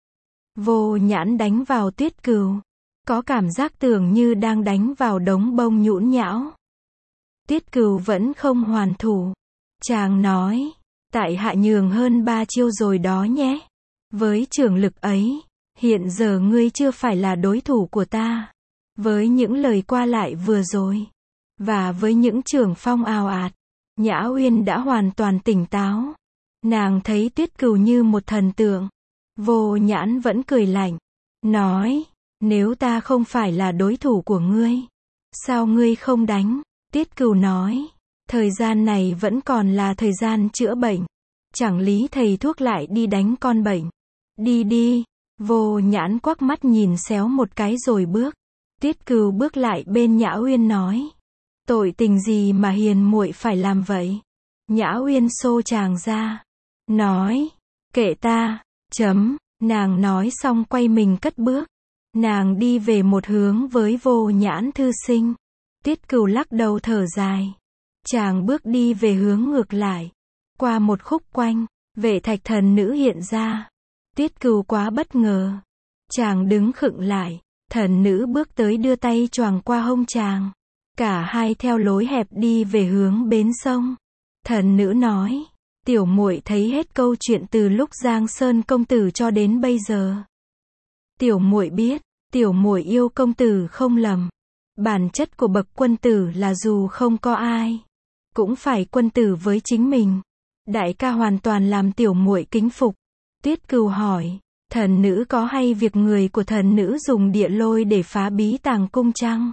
Vô Nhãn đánh vào Tuyết Cừu, có cảm giác tưởng như đang đánh vào đống bông nhũn nhão. Tuyết Cừu vẫn không hoàn thủ. Chàng nói, tại hạ nhường hơn ba chiêu rồi đó nhé. Với chưởng lực ấy, hiện giờ ngươi chưa phải là đối thủ của ta. Với những lời qua lại vừa rồi, và với những chưởng phong ào ạt, Nhã Uyên đã hoàn toàn tỉnh táo. Nàng thấy Tuyết Cừu như một thần tượng. Vô Nhãn vẫn cười lạnh, nói, nếu ta không phải là đối thủ của ngươi, sao ngươi không đánh? Tuyết Cừu nói, thời gian này vẫn còn là thời gian chữa bệnh. Chẳng lý thầy thuốc lại đi đánh con bệnh. Đi đi. Vô Nhãn quắc mắt nhìn xéo một cái rồi bước. Tuyết Cừu bước lại bên Nhã Uyên nói, tội tình gì mà hiền muội phải làm vậy? Nhã Uyên xô chàng ra, nói, kệ ta, chấm. Nàng nói xong quay mình cất bước. Nàng đi về một hướng với Vô Nhãn thư sinh. Tuyết Cừu lắc đầu thở dài. Chàng bước đi về hướng ngược lại. Qua một khúc quanh, Vệ Thạch thần nữ hiện ra. Tuyết Cừu quá bất ngờ. Chàng đứng khựng lại. Thần nữ bước tới đưa tay choàng qua hông chàng. Cả hai theo lối hẹp đi về hướng bến sông. Thần nữ nói, tiểu muội thấy hết câu chuyện từ lúc Giang Sơn công tử cho đến bây giờ. Tiểu muội biết, tiểu muội yêu công tử không lầm. Bản chất của bậc quân tử là dù không có ai, cũng phải quân tử với chính mình. Đại ca hoàn toàn làm tiểu muội kính phục. Tuyết Cừu hỏi, thần nữ có hay việc người của thần nữ dùng địa lôi để phá bí tàng cung chăng?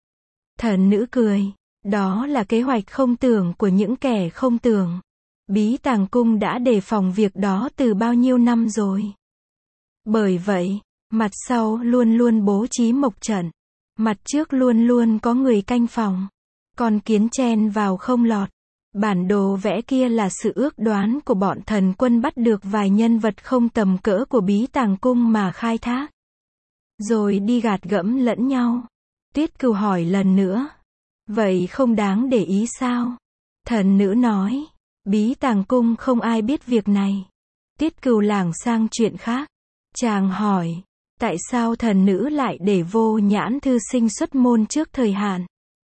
Thần nữ cười, đó là kế hoạch không tưởng của những kẻ không tưởng. Bí tàng cung đã đề phòng việc đó từ bao nhiêu năm rồi. Bởi vậy, mặt sau luôn luôn bố trí mộc trận. Mặt trước luôn luôn có người canh phòng. Con kiến chen vào không lọt. Bản đồ vẽ kia là sự ước đoán của bọn thần quân bắt được vài nhân vật không tầm cỡ của bí tàng cung mà khai thác. Rồi đi gạt gẫm lẫn nhau. Tiết Cừu hỏi lần nữa. Vậy không đáng để ý sao? Thần nữ nói. Bí tàng cung không ai biết việc này. Tiết Cừu lảng sang chuyện khác. Chàng hỏi. Tại sao thần nữ lại để Vô Nhãn thư sinh xuất môn trước thời hạn?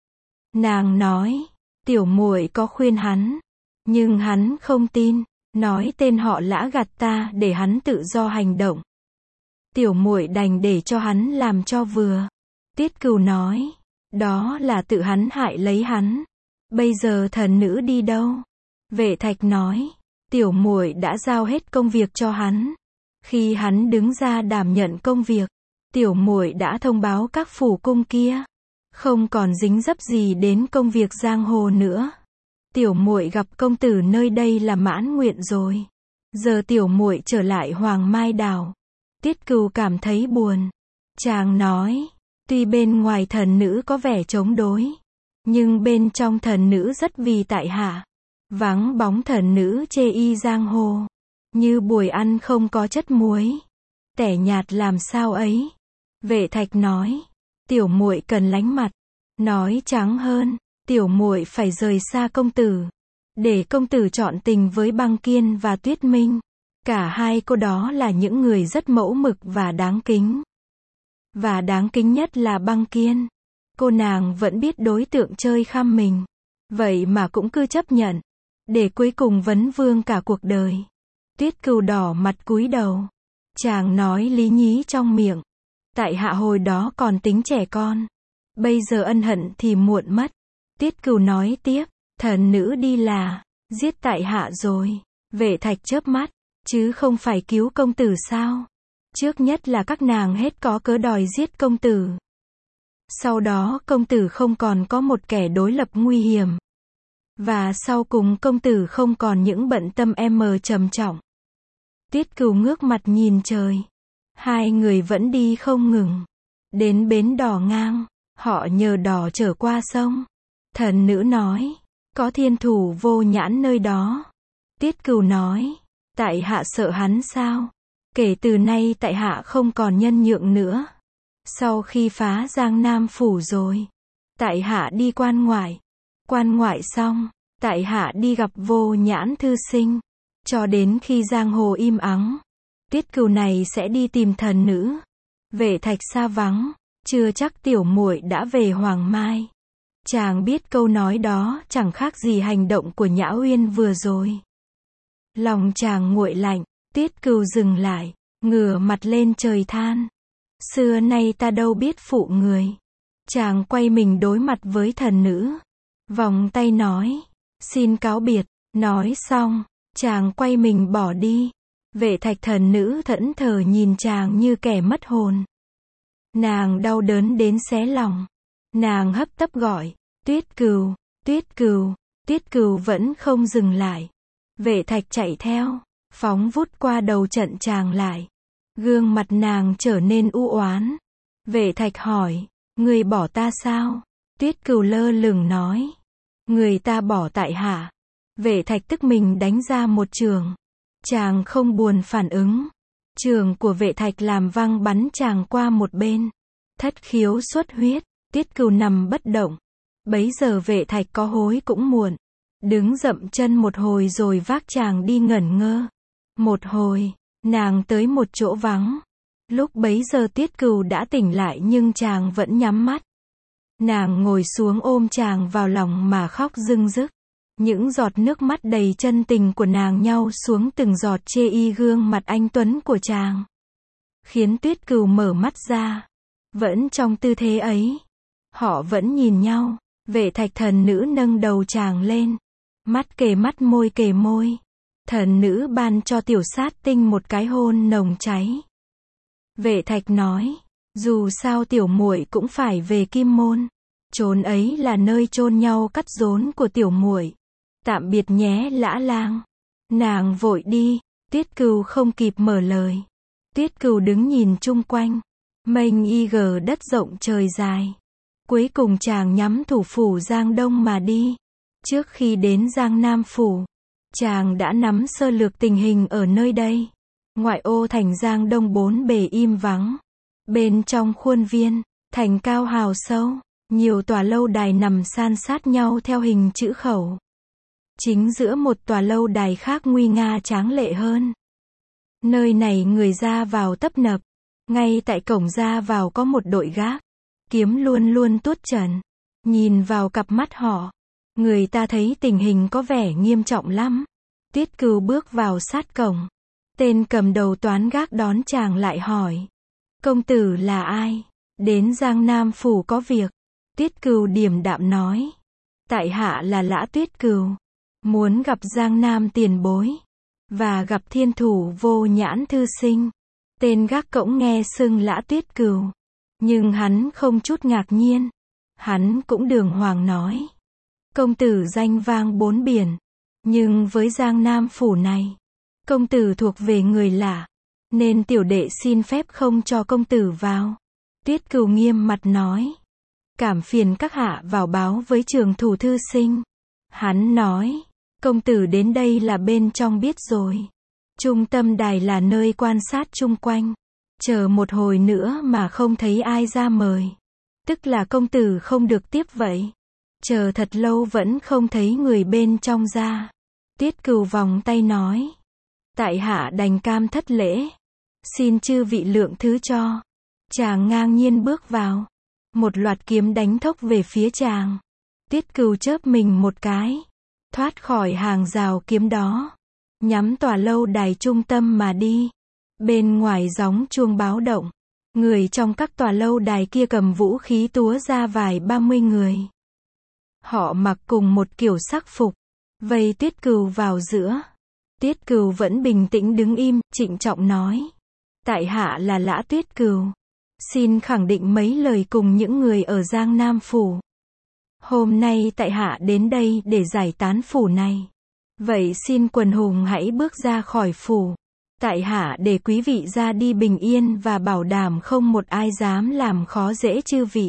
Nàng nói. Tiểu muội có khuyên hắn. Nhưng hắn không tin. Nói tên họ Lã gạt ta để hắn tự do hành động. Tiểu muội đành để cho hắn làm cho vừa. Tiết Cừu nói. Đó là tự hắn hại lấy hắn. Bây giờ thần nữ đi đâu? Vệ Thạch nói. Tiểu muội đã giao hết công việc cho hắn. Khi hắn đứng ra đảm nhận công việc, tiểu muội đã thông báo các phủ cung kia. Không còn dính dấp gì đến công việc giang hồ nữa. Tiểu muội gặp công tử nơi đây là mãn nguyện rồi. Giờ tiểu muội trở lại Hoàng Mai Đảo. Tiết Cừu cảm thấy buồn. Chàng nói. Tuy bên ngoài thần nữ có vẻ chống đối. Nhưng bên trong thần nữ rất vì tại hạ. Vắng bóng thần nữ chê y giang hồ. Như buổi ăn không có chất muối. Tẻ nhạt làm sao ấy. Vệ Thạch nói. Tiểu muội cần lánh mặt. Nói trắng hơn. Tiểu muội phải rời xa công tử. Để công tử chọn tình với Băng Kiên và Tuyết Minh. Cả hai cô đó là những người rất mẫu mực và đáng kính. Và đáng kính nhất là Băng Kiên. Cô nàng vẫn biết đối tượng chơi khăm mình. Vậy mà cũng cứ chấp nhận. Để cuối cùng vấn vương cả cuộc đời. Tiết Cừu đỏ mặt cúi đầu. Chàng nói lý nhí trong miệng. Tại hạ hồi đó còn tính trẻ con. Bây giờ ân hận thì muộn mất. Tiết Cừu nói tiếp. Thần nữ đi là. Giết tại hạ rồi. Vệ Thạch chớp mắt. Chứ không phải cứu công tử sao? Trước nhất là các nàng hết có cớ đòi giết công tử. Sau đó công tử không còn có một kẻ đối lập nguy hiểm. Và sau cùng công tử không còn những bận tâm em mờ trầm trọng. Tiết Cừu ngước mặt nhìn trời. Hai người vẫn đi không ngừng. Đến bến đò ngang, họ nhờ đò trở qua sông. Thần nữ nói, có thiên thủ Vô Nhãn nơi đó. Tiết Cừu nói, tại hạ sợ hắn sao? Kể từ nay tại hạ không còn nhân nhượng nữa. Sau khi phá Giang Nam phủ rồi, tại hạ đi quan ngoại. Quan ngoại xong, tại hạ đi gặp Vô Nhãn thư sinh. Cho đến khi giang hồ im ắng, Tiết Cừu này sẽ đi tìm thần nữ. Vệ Thạch xa vắng, chưa chắc tiểu muội đã về Hoàng Mai. Chàng biết câu nói đó chẳng khác gì hành động của Nhã Uyên vừa rồi. Lòng chàng nguội lạnh. Tiết Cừu dừng lại, ngửa mặt lên trời than. Xưa nay ta đâu biết phụ người. Chàng quay mình đối mặt với thần nữ. Vòng tay nói, xin cáo biệt. Nói xong, chàng quay mình bỏ đi. Vệ Thạch thần nữ thẫn thờ nhìn chàng như kẻ mất hồn. Nàng đau đớn đến xé lòng. Nàng hấp tấp gọi, Tuyết Cừu, Tuyết Cừu. Tuyết Cừu vẫn không dừng lại. Vệ Thạch chạy theo, phóng vút qua đầu trận chàng lại. Gương mặt nàng trở nên u oán. Vệ Thạch hỏi, người bỏ ta sao? Tuyết Cừu lơ lửng nói, người ta bỏ tại hạ. Vệ Thạch tức mình đánh ra một trường. Chàng không buồn phản ứng. Trường của Vệ Thạch làm văng bắn chàng qua một bên. Thất khiếu xuất huyết. Tiết Cừu nằm bất động. Bấy giờ Vệ Thạch có hối cũng muộn. Đứng dậm chân một hồi rồi vác chàng đi ngẩn ngơ. Một hồi, nàng tới một chỗ vắng. Lúc bấy giờ Tiết Cừu đã tỉnh lại nhưng chàng vẫn nhắm mắt. Nàng ngồi xuống ôm chàng vào lòng mà khóc rưng rức. Những giọt nước mắt đầy chân tình của nàng nhau xuống từng giọt chê y gương mặt anh tuấn của chàng. Khiến Tuyết Cừu mở mắt ra. Vẫn trong tư thế ấy. Họ vẫn nhìn nhau. Vệ Thạch thần nữ nâng đầu chàng lên. Mắt kề mắt môi kề môi. Thần nữ ban cho tiểu sát tinh một cái hôn nồng cháy. Vệ Thạch nói, dù sao tiểu muội cũng phải về Kim Môn. Chốn ấy là nơi chôn nhau cắt rốn của tiểu muội. Tạm biệt nhé Lã Lang. Nàng vội đi. Tiết Cừu không kịp mở lời. Tiết Cừu đứng nhìn chung quanh. Mênh y gờ đất rộng trời dài. Cuối cùng chàng nhắm thủ phủ Giang Đông mà đi. Trước khi đến Giang Nam Phủ, chàng đã nắm sơ lược tình hình ở nơi đây. Ngoại ô thành Giang Đông bốn bề im vắng. Bên trong khuôn viên, thành cao hào sâu, nhiều tòa lâu đài nằm san sát nhau theo hình chữ khẩu. Chính giữa một tòa lâu đài khác nguy nga tráng lệ hơn. Nơi này người ra vào tấp nập. Ngay tại cổng ra vào có một đội gác. Kiếm luôn luôn tuốt trần. Nhìn vào cặp mắt họ, người ta thấy tình hình có vẻ nghiêm trọng lắm. Tiết Cừu bước vào sát cổng. Tên cầm đầu toán gác đón chàng lại hỏi. Công tử là ai? Đến Giang Nam Phủ có việc. Tiết Cừu điềm đạm nói. Tại hạ là Lã Tuyết Cừu. Muốn gặp Giang Nam tiền bối. Và gặp thiên thủ Vô Nhãn thư sinh. Tên gác cổng nghe xưng Lã Tuyết Cừu. Nhưng hắn không chút ngạc nhiên. Hắn cũng đường hoàng nói. Công tử danh vang bốn biển. Nhưng với Giang Nam Phủ này, công tử thuộc về người lạ. Nên tiểu đệ xin phép không cho công tử vào. Tiết Cừu nghiêm mặt nói. Cảm phiền các hạ vào báo với trường thủ thư sinh. Hắn nói. Công tử đến đây là bên trong biết rồi. Trung tâm đài là nơi quan sát chung quanh. Chờ một hồi nữa mà không thấy ai ra mời. Tức là công tử không được tiếp vậy. Chờ thật lâu vẫn không thấy người bên trong ra. Tiết Cừu vòng tay nói. Tại hạ đành cam thất lễ. Xin chư vị lượng thứ cho. Chàng ngang nhiên bước vào. Một loạt kiếm đánh thốc về phía chàng. Tiết Cừu chớp mình một cái. Thoát khỏi hàng rào kiếm đó. Nhắm tòa lâu đài trung tâm mà đi. Bên ngoài gióng chuông báo động. Người trong các tòa lâu đài kia cầm vũ khí túa ra vài ba mươi người. Họ mặc cùng một kiểu sắc phục. Vây Tiết Cừu vào giữa. Tiết Cừu vẫn bình tĩnh đứng im, trịnh trọng nói. Tại hạ là Lã Tuyết Cừu. Xin khẳng định mấy lời cùng những người ở Giang Nam Phủ. Hôm nay tại hạ đến đây để giải tán phủ này. Vậy xin quần hùng hãy bước ra khỏi phủ. Tại hạ để quý vị ra đi bình yên và bảo đảm không một ai dám làm khó dễ chư vị.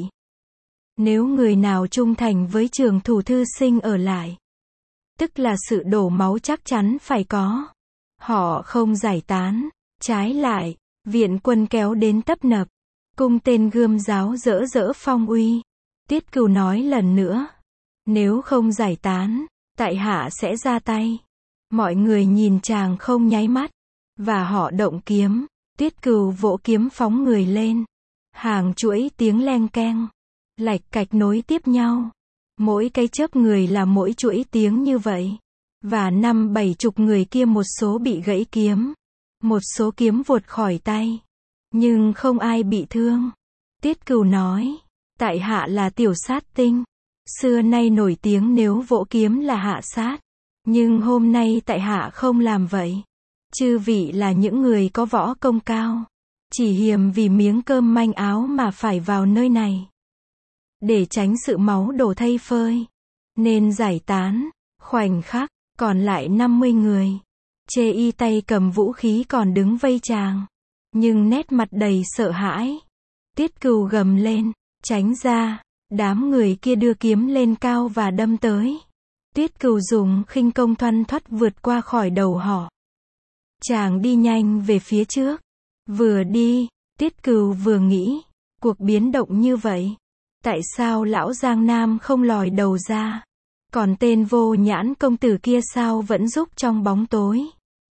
Nếu người nào trung thành với trường thủ thư sinh ở lại, tức là sự đổ máu chắc chắn phải có. Họ không giải tán. Trái lại, viện quân kéo đến tấp nập. Cung tên gươm giáo rỡ rỡ phong uy. Tiết Cừu nói lần nữa. Nếu không giải tán, tại hạ sẽ ra tay. Mọi người nhìn chàng không nháy mắt. Và họ động kiếm. Tiết Cừu vỗ kiếm phóng người lên. Hàng chuỗi tiếng leng keng. Lạch cạch nối tiếp nhau. Mỗi cái chớp người là mỗi chuỗi tiếng như vậy. Và năm bảy chục người kia một số bị gãy kiếm. Một số kiếm vụt khỏi tay. Nhưng không ai bị thương. Tiết Cừu nói. Tại hạ là tiểu sát tinh. Xưa nay nổi tiếng nếu vỗ kiếm là hạ sát. Nhưng hôm nay tại hạ không làm vậy. Chư vị là những người có võ công cao. Chỉ hiềm vì miếng cơm manh áo mà phải vào nơi này. Để tránh sự máu đổ thây phơi. Nên giải tán. Khoảnh khắc, còn lại năm mươi người. Chê y tay cầm vũ khí còn đứng vây chàng. Nhưng nét mặt đầy sợ hãi. Tiết Cừu gầm lên. Tránh ra. Đám người kia đưa kiếm lên cao và đâm tới. Tiết Cừu dùng khinh công thoăn thoắt vượt qua khỏi đầu họ. Chàng đi nhanh về phía trước. Vừa đi, Tiết Cừu vừa nghĩ. Cuộc biến động như vậy. Tại sao lão Giang Nam không lòi đầu ra? Còn tên Vô Nhãn công tử kia sao vẫn giúp trong bóng tối?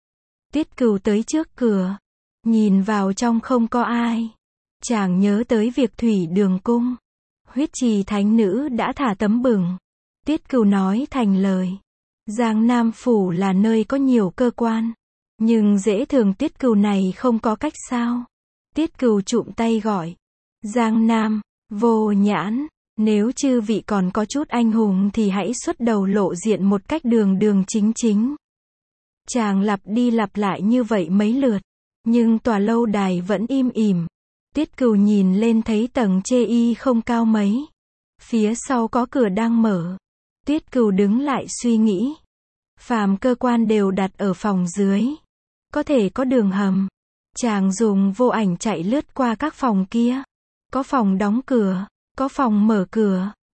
Tiết Cừu tới trước cửa. Nhìn vào trong không có ai. Chàng nhớ tới việc thủy đường cung. Huyết trì thánh nữ đã thả tấm bừng. Tiết Cừu nói thành lời. Giang Nam Phủ là nơi có nhiều cơ quan. Nhưng dễ thường Tiết Cừu này không có cách sao? Tiết Cừu trụm tay gọi. Giang Nam, Vô Nhãn, nếu chư vị còn có chút anh hùng thì hãy xuất đầu lộ diện một cách đường đường chính chính. Chàng lặp đi lặp lại như vậy mấy lượt. Nhưng tòa lâu đài vẫn im ỉm. Tiết Cừu nhìn lên thấy tầng chê y không cao mấy. Phía sau có cửa đang mở. Tiết Cừu đứng lại suy nghĩ. Phàm cơ quan đều đặt ở phòng dưới. Có thể có đường hầm. Chàng dùng vô ảnh chạy lướt qua các phòng kia. Có phòng đóng cửa, có phòng mở cửa,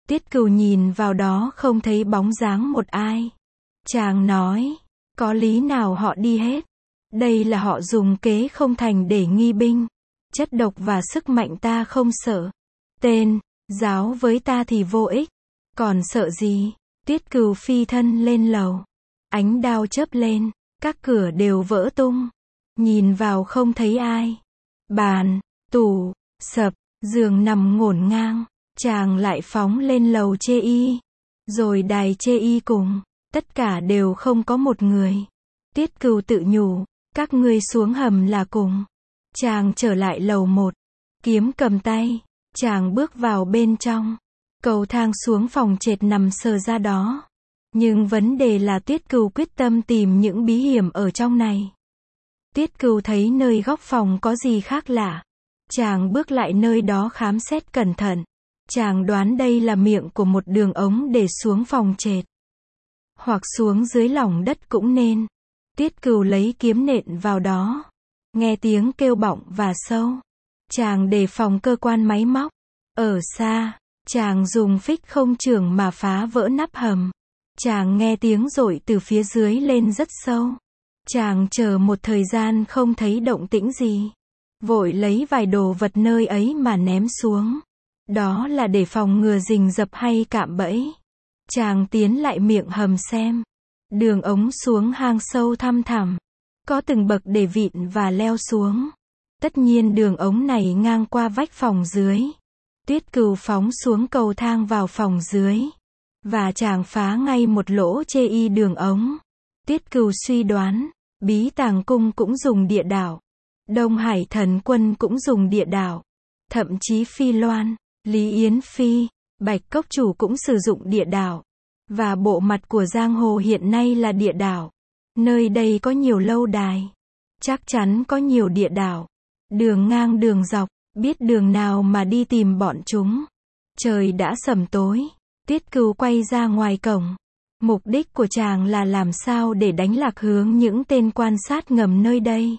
Tiết Cửu nhìn vào đó không thấy bóng dáng một ai. Chàng nói, có lý nào họ đi hết. Đây là họ dùng kế không thành để nghi binh. Chất độc và sức mạnh ta không sợ. Tên, giáo với ta thì vô ích. Còn sợ gì? Tiết Cửu phi thân lên lầu. Ánh đao chớp lên, các cửa đều vỡ tung. Nhìn vào không thấy ai. Bàn, tủ, sập, giường nằm ngổn ngang. Chàng lại phóng lên lầu chê y. Rồi đài chê y cùng. Tất cả đều không có một người. Tiết Cửu tự nhủ, các ngươi xuống hầm là cùng. Chàng trở lại lầu một. Kiếm cầm tay. Chàng bước vào bên trong. Cầu thang xuống phòng trệt nằm sờ ra đó. Nhưng vấn đề là Tiết Cửu quyết tâm tìm những bí hiểm ở trong này. Tiết Cửu thấy nơi góc phòng có gì khác lạ. Chàng bước lại nơi đó khám xét cẩn thận. Chàng đoán đây là miệng của một đường ống để xuống phòng trệt. Hoặc xuống dưới lòng đất cũng nên. Tiết Cửu lấy kiếm nện vào đó. Nghe tiếng kêu bọng và sâu. Chàng đề phòng cơ quan máy móc. Ở xa, chàng dùng phích không trường mà phá vỡ nắp hầm. Chàng nghe tiếng rội từ phía dưới lên rất sâu. Chàng chờ một thời gian không thấy động tĩnh gì. Vội lấy vài đồ vật nơi ấy mà ném xuống. Đó là để phòng ngừa rình rập hay cạm bẫy. Chàng tiến lại miệng hầm xem. Đường ống xuống hang sâu thăm thẳm. Có từng bậc để vịn và leo xuống. Tất nhiên đường ống này ngang qua vách phòng dưới. Tiết Cửu phóng xuống cầu thang vào phòng dưới. Và chàng phá ngay một lỗ chê y đường ống. Tiết Cửu suy đoán, Bí Tàng Cung cũng dùng địa đạo. Đông Hải Thần Quân cũng dùng địa đạo. Thậm chí Phi Loan, Lý Yến Phi, Bạch Cốc Chủ cũng sử dụng địa đạo. Và bộ mặt của giang hồ hiện nay là địa đạo. Nơi đây có nhiều lâu đài. Chắc chắn có nhiều địa đạo. Đường ngang đường dọc, biết đường nào mà đi tìm bọn chúng. Trời đã sẩm tối. Tiết Cửu quay ra ngoài cổng. Mục đích của chàng là làm sao để đánh lạc hướng những tên quan sát ngầm nơi đây.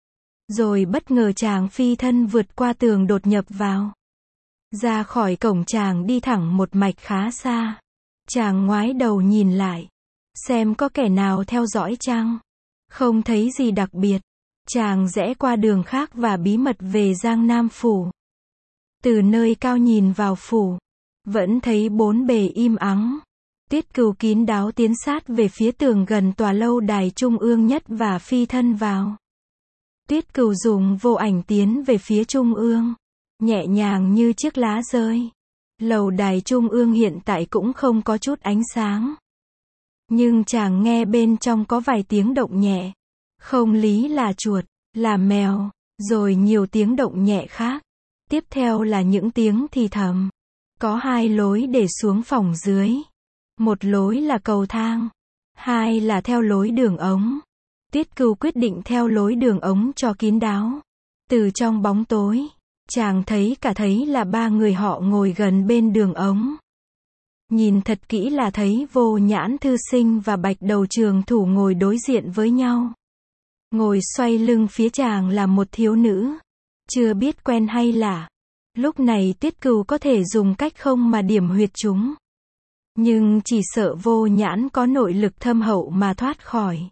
Rồi bất ngờ chàng phi thân vượt qua tường đột nhập vào. Ra khỏi cổng chàng đi thẳng một mạch khá xa. Chàng ngoái đầu nhìn lại. Xem có kẻ nào theo dõi chăng. Không thấy gì đặc biệt. Chàng rẽ qua đường khác và bí mật về Giang Nam Phủ. Từ nơi cao nhìn vào phủ. Vẫn thấy bốn bề im ắng. Tiết Cửu kín đáo tiến sát về phía tường gần tòa lâu đài trung ương nhất và phi thân vào. Tiết Cửu dùng vô ảnh tiến về phía trung ương. Nhẹ nhàng như chiếc lá rơi. Lầu đài trung ương hiện tại cũng không có chút ánh sáng. Nhưng chàng nghe bên trong có vài tiếng động nhẹ. Không lý là chuột, là mèo, rồi nhiều tiếng động nhẹ khác. Tiếp theo là những tiếng thì thầm. Có hai lối để xuống phòng dưới. Một lối là cầu thang. Hai là theo lối đường ống. Tiết Cửu quyết định theo lối đường ống cho kín đáo. Từ trong bóng tối, chàng thấy cả thấy là ba người họ ngồi gần bên đường ống. Nhìn thật kỹ là thấy Vô Nhãn Thư Sinh và Bạch Đầu Trường Thủ ngồi đối diện với nhau. Ngồi xoay lưng phía chàng là một thiếu nữ. Chưa biết quen hay lạ. Lúc này Tiết Cửu có thể dùng cách không mà điểm huyệt chúng. Nhưng chỉ sợ Vô Nhãn có nội lực thâm hậu mà thoát khỏi.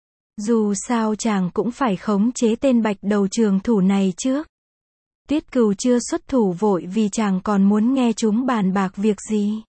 Dù sao chàng cũng phải khống chế tên Bạch Đầu Trường Thủ này trước. Tiết Cửu chưa xuất thủ vội vì chàng còn muốn nghe chúng bàn bạc việc gì.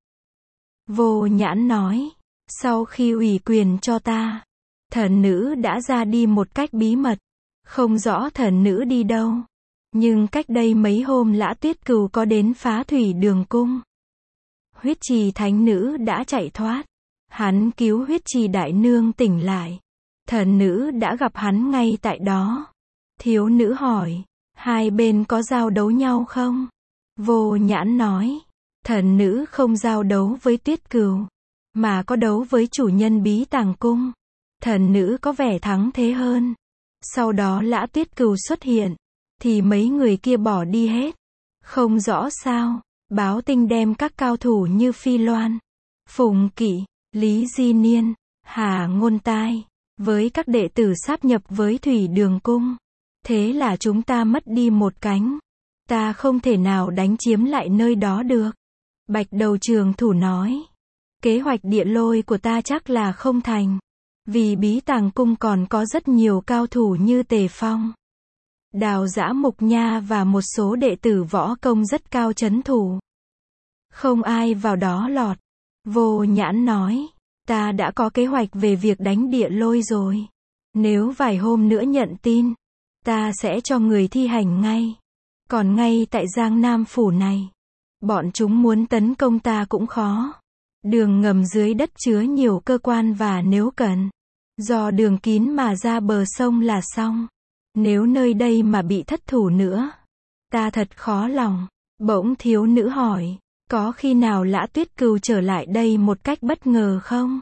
Vô Nhãn nói, sau khi ủy quyền cho ta, thần nữ đã ra đi một cách bí mật. Không rõ thần nữ đi đâu. Nhưng cách đây mấy hôm Lã Tuyết Cừu có đến Phá Thủy Đường Cung. Huyết Trì Thánh Nữ đã chạy thoát. Hắn cứu Huyết Trì Đại Nương tỉnh lại. Thần nữ đã gặp hắn ngay tại đó. Thiếu nữ hỏi, hai bên có giao đấu nhau không? Vô Nhãn nói, thần nữ không giao đấu với Tuyết Cừu, mà có đấu với chủ nhân Bí Tàng Cung. Thần nữ có vẻ thắng thế hơn. Sau đó Lã Tuyết Cừu xuất hiện, thì mấy người kia bỏ đi hết. Không rõ sao, Báo Tinh đem các cao thủ như Phi Loan, Phùng Kỵ, Lý Di Niên, Hà Ngôn Tai, với các đệ tử sáp nhập với Thủy Đường Cung. Thế là chúng ta mất đi một cánh. Ta không thể nào đánh chiếm lại nơi đó được. Bạch đầu trường thủ nói. Kế hoạch địa lôi của ta chắc là không thành. Vì bí tàng cung còn có rất nhiều cao thủ như Tề Phong, Đào Dã Mục Nha và một số đệ tử võ công rất cao trấn thủ. Không ai vào đó lọt. Vô Nhãn nói. Ta đã có kế hoạch về việc đánh địa lôi rồi. Nếu vài hôm nữa nhận tin, ta sẽ cho người thi hành ngay. Còn ngay tại Giang Nam Phủ này, bọn chúng muốn tấn công ta cũng khó. Đường ngầm dưới đất chứa nhiều cơ quan và nếu cần, dò đường kín mà ra bờ sông là xong. Nếu nơi đây mà bị thất thủ nữa, ta thật khó lòng. Bỗng thiếu nữ hỏi, có khi nào Lã Tuyết Cừu trở lại đây một cách bất ngờ không?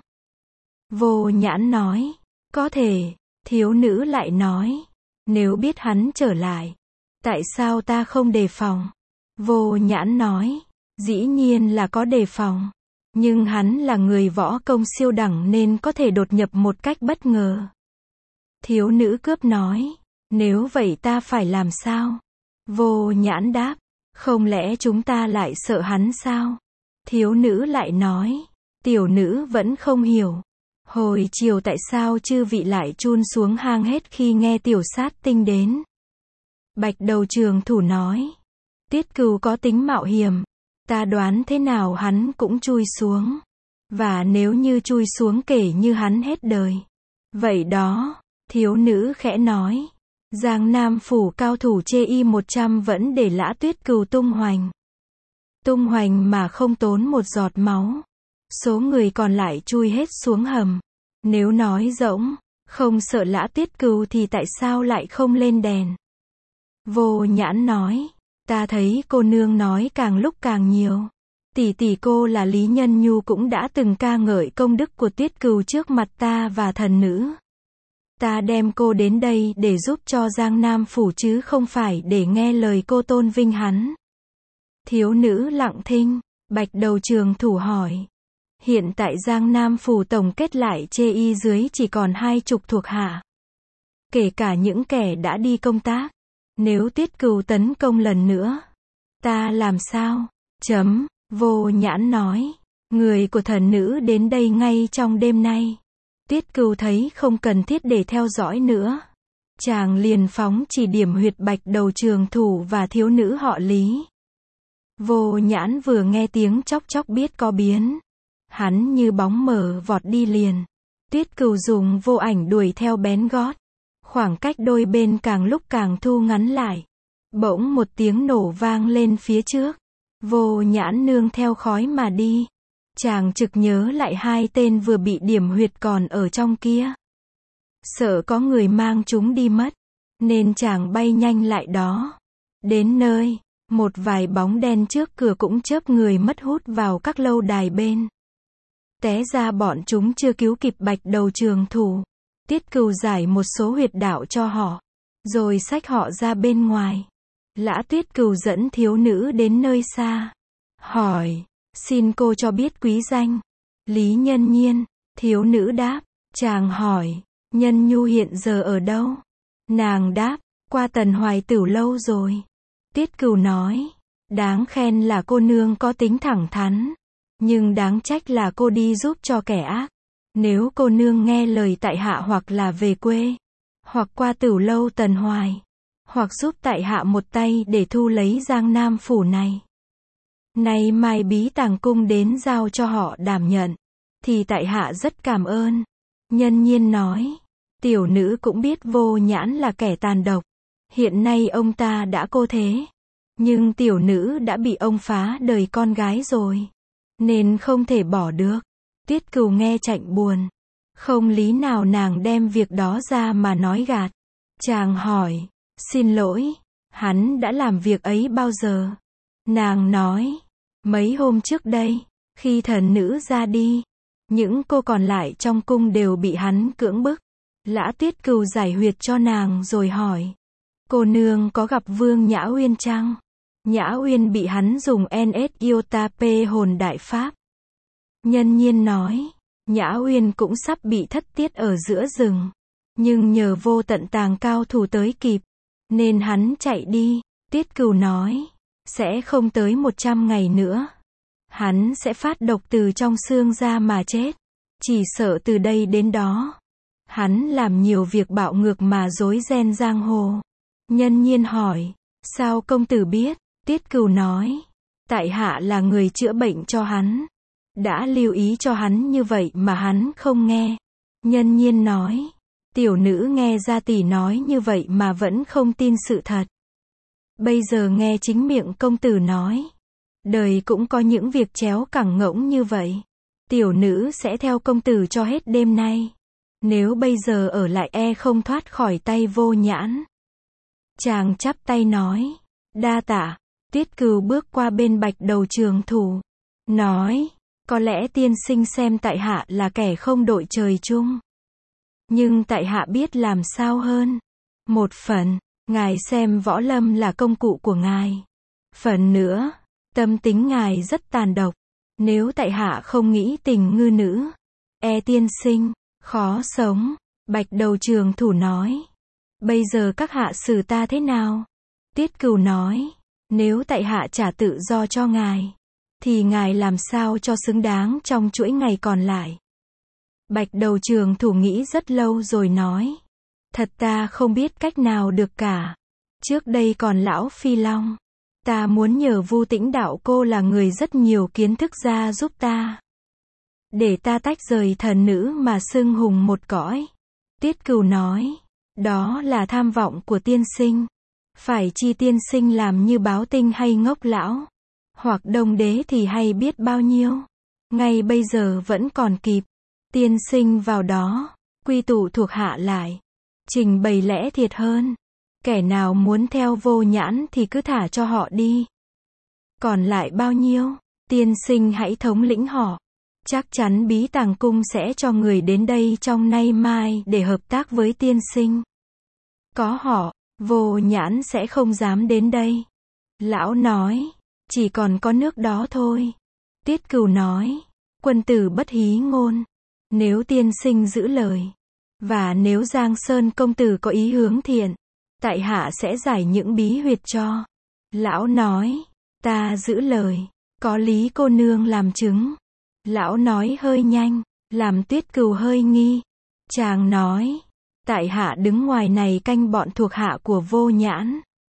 Vô Nhãn nói, có thể. Thiếu nữ lại nói, nếu biết hắn trở lại, tại sao ta không đề phòng? Vô Nhãn nói, dĩ nhiên là có đề phòng. Nhưng hắn là người võ công siêu đẳng nên có thể đột nhập một cách bất ngờ. Thiếu nữ cướp nói, nếu vậy ta phải làm sao? Vô Nhãn đáp, không lẽ chúng ta lại sợ hắn sao? Thiếu nữ lại nói, tiểu nữ vẫn không hiểu. Hồi chiều tại sao chư vị lại chun xuống hang hết khi nghe tiểu sát tinh đến? Bạch đầu trường thủ nói, Tiết Cừu có tính mạo hiểm. Ta đoán thế nào hắn cũng chui xuống. Và nếu như chui xuống kể như hắn hết đời. Vậy đó, thiếu nữ khẽ nói. Giang Nam Phủ cao thủ chê y một trăm vẫn để Lã Tuyết Cừu tung hoành. Tung hoành mà không tốn một giọt máu. Số người còn lại chui hết xuống hầm. Nếu nói rỗng, không sợ Lã Tuyết Cừu thì tại sao lại không lên đèn? Vô Nhãn nói, ta thấy cô nương nói càng lúc càng nhiều. Tỷ tỷ cô là Lý Nhân Nhu cũng đã từng ca ngợi công đức của Tuyết Cừu trước mặt ta và thần nữ. Ta đem cô đến đây để giúp cho Giang Nam Phủ chứ không phải để nghe lời cô tôn vinh hắn. Thiếu nữ lặng thinh. Bạch đầu trường thủ hỏi. Hiện tại Giang Nam Phủ tổng kết lại chê y dưới chỉ còn hai chục thuộc hạ. Kể cả những kẻ đã đi công tác. Nếu Tuyết Cừu tấn công lần nữa, ta làm sao? Chấm. Vô Nhãn nói. Người của thần nữ đến đây ngay trong đêm nay. Tuyết Cừu thấy không cần thiết để theo dõi nữa. Chàng liền phóng chỉ điểm huyệt bạch đầu trường thủ và thiếu nữ họ Lý. Vô Nhãn vừa nghe tiếng chóc chóc biết có biến. Hắn như bóng mờ vọt đi liền. Tuyết Cừu dùng vô ảnh đuổi theo bén gót. Khoảng cách đôi bên càng lúc càng thu ngắn lại. Bỗng một tiếng nổ vang lên phía trước. Vô Nhãn nương theo khói mà đi. Chàng trực nhớ lại hai tên vừa bị điểm huyệt còn ở trong kia. Sợ có người mang chúng đi mất, nên chàng bay nhanh lại đó. Đến nơi, một vài bóng đen trước cửa cũng chớp người mất hút vào các lâu đài bên. Té ra bọn chúng chưa cứu kịp bạch đầu trường thủ. Tiết Cừu giải một số huyệt đạo cho họ, rồi xách họ ra bên ngoài. Lã Tuyết Cừu dẫn thiếu nữ đến nơi xa. Hỏi, xin cô cho biết quý danh. Lý Nhân Nhiên. Thiếu nữ đáp. Chàng hỏi, Nhân Nhu hiện giờ ở đâu? Nàng đáp, qua Tần Hoài Tửu lâu rồi. Tiết Cừu nói, đáng khen là cô nương có tính thẳng thắn. Nhưng đáng trách là cô đi giúp cho kẻ ác. Nếu cô nương nghe lời tại hạ hoặc là về quê, hoặc qua Tửu lâu Tần Hoài, hoặc giúp tại hạ một tay để thu lấy Giang Nam Phủ này. Nay mai bí tàng cung đến giao cho họ đảm nhận, thì tại hạ rất cảm ơn. Nhân Nhiên nói, tiểu nữ cũng biết Vô Nhãn là kẻ tàn độc. Hiện nay ông ta đã cô thế. Nhưng tiểu nữ đã bị ông phá đời con gái rồi. Nên không thể bỏ được. Tuyết Cừu nghe chạnh buồn. Không lý nào nàng đem việc đó ra mà nói gạt. Chàng hỏi, xin lỗi, hắn đã làm việc ấy bao giờ? Nàng nói, mấy hôm trước đây, khi thần nữ ra đi, những cô còn lại trong cung đều bị hắn cưỡng bức. Lã Tuyết Cừu giải huyệt cho nàng rồi hỏi, cô nương có gặp Vương Nhã Uyên chăng? Nhã Uyên bị hắn dùng en ét Iota P hồn đại pháp. Nhân Nhiên nói, Nhã Uyên cũng sắp bị thất tiết ở giữa rừng. Nhưng nhờ Vô Tận Tàng cao thủ tới kịp, nên hắn chạy đi. Tiết Cừu nói, sẽ không tới một trăm ngày nữa. Hắn sẽ phát độc từ trong xương ra mà chết. Chỉ sợ từ đây đến đó, hắn làm nhiều việc bạo ngược mà rối ren giang hồ. Nhân Nhiên hỏi, sao công tử biết? Tiết Cửu nói, tại hạ là người chữa bệnh cho hắn. Đã lưu ý cho hắn như vậy mà hắn không nghe. Nhân Nhiên nói, tiểu nữ nghe gia tỷ nói như vậy mà vẫn không tin sự thật. Bây giờ nghe chính miệng công tử nói, đời cũng có những việc chéo cẳng ngỗng như vậy. Tiểu nữ sẽ theo công tử cho hết đêm nay. Nếu bây giờ ở lại e không thoát khỏi tay Vô Nhãn. Chàng chắp tay nói, đa tạ. Tiết Cửu bước qua bên Bạch Đầu Trường Thủ, nói, có lẽ tiên sinh xem tại hạ là kẻ không đội trời chung. Nhưng tại hạ biết làm sao hơn. Một phần, ngài xem võ lâm là công cụ của ngài. Phần nữa, tâm tính ngài rất tàn độc. Nếu tại hạ không nghĩ tình ngư nữ, e tiên sinh khó sống. Bạch Đầu Trường Thủ nói, bây giờ các hạ xử ta thế nào? Tiết Cửu nói, nếu tại hạ trả tự do cho ngài, thì ngài làm sao cho xứng đáng trong chuỗi ngày còn lại. Bạch Đầu Trường Thủ nghĩ rất lâu rồi nói, thật ta không biết cách nào được cả. Trước đây còn lão Phi Long, ta muốn nhờ Vu Tĩnh đạo cô là người rất nhiều kiến thức ra giúp ta, để ta tách rời thần nữ mà xưng hùng một cõi. Tiết Cửu nói, đó là tham vọng của tiên sinh. Phải chi tiên sinh làm như Báo Tinh hay Ngốc Lão, hoặc Đông Đế thì hay biết bao nhiêu. Ngay bây giờ vẫn còn kịp. Tiên sinh vào đó, quy tụ thuộc hạ lại, trình bày lẽ thiệt hơn. Kẻ nào muốn theo Vô Nhãn thì cứ thả cho họ đi. Còn lại bao nhiêu, tiên sinh hãy thống lĩnh họ. Chắc chắn Bí Tàng Cung sẽ cho người đến đây trong nay mai để hợp tác với tiên sinh. Có họ, Vô Nhãn sẽ không dám đến đây. Lão nói, chỉ còn có nước đó thôi. Tiết Cửu nói, quân tử bất hí ngôn. Nếu tiên sinh giữ lời, và nếu Giang Sơn công tử có ý hướng thiện, tại hạ sẽ giải những bí huyệt cho. Lão nói, ta giữ lời, có Lý cô nương làm chứng. Lão nói hơi nhanh, làm Tiết Cửu hơi nghi. Chàng nói, tại hạ đứng ngoài này canh bọn thuộc hạ của Vô Nhãn.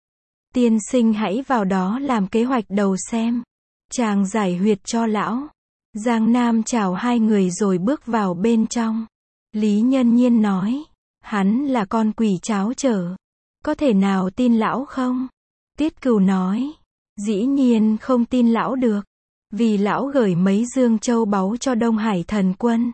Tiên sinh hãy vào đó làm kế hoạch đầu xem. Chàng giải huyệt cho lão. Giang Nam chào hai người rồi bước vào bên trong. Lý Nhân Nhiên nói, hắn là con quỷ cháo trở. Có thể nào tin lão không? Tiết Cửu nói, dĩ nhiên không tin lão được. Vì lão gửi mấy dương châu báu cho Đông Hải thần quân.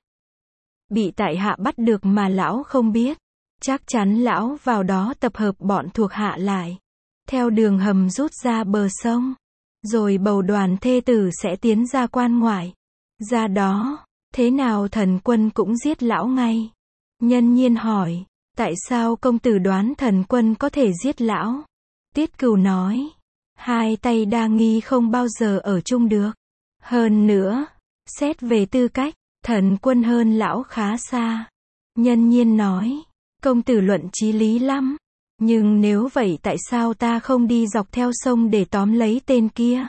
Bị tại hạ bắt được mà lão không biết. Chắc chắn lão vào đó tập hợp bọn thuộc hạ lại. Theo đường hầm rút ra bờ sông. Rồi bầu đoàn thê tử sẽ tiến ra quan ngoại. Ra đó, thế nào thần quân cũng giết lão ngay. Nhân Nhiên hỏi, tại sao công tử đoán thần quân có thể giết lão? Tiết Cửu nói, hai tay đa nghi không bao giờ ở chung được. Hơn nữa, xét về tư cách, thần quân hơn lão khá xa. Nhân Nhiên nói, công tử luận chí lý lắm. Nhưng nếu vậy tại sao ta không đi dọc theo sông để tóm lấy tên kia?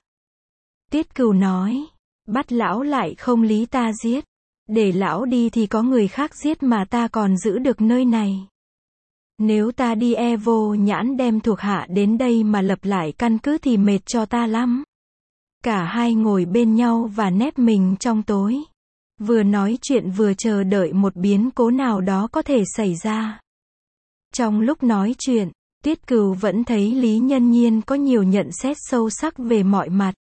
Tiết Cửu nói, bắt lão lại không lý ta giết. Để lão đi thì có người khác giết mà ta còn giữ được nơi này. Nếu ta đi e Vô Nhãn đem thuộc hạ đến đây mà lập lại căn cứ thì mệt cho ta lắm. Cả hai ngồi bên nhau và nép mình trong tối. Vừa nói chuyện vừa chờ đợi một biến cố nào đó có thể xảy ra. Trong lúc nói chuyện, Tiết Cửu vẫn thấy Lý Nhân Nhiên có nhiều nhận xét sâu sắc về mọi mặt.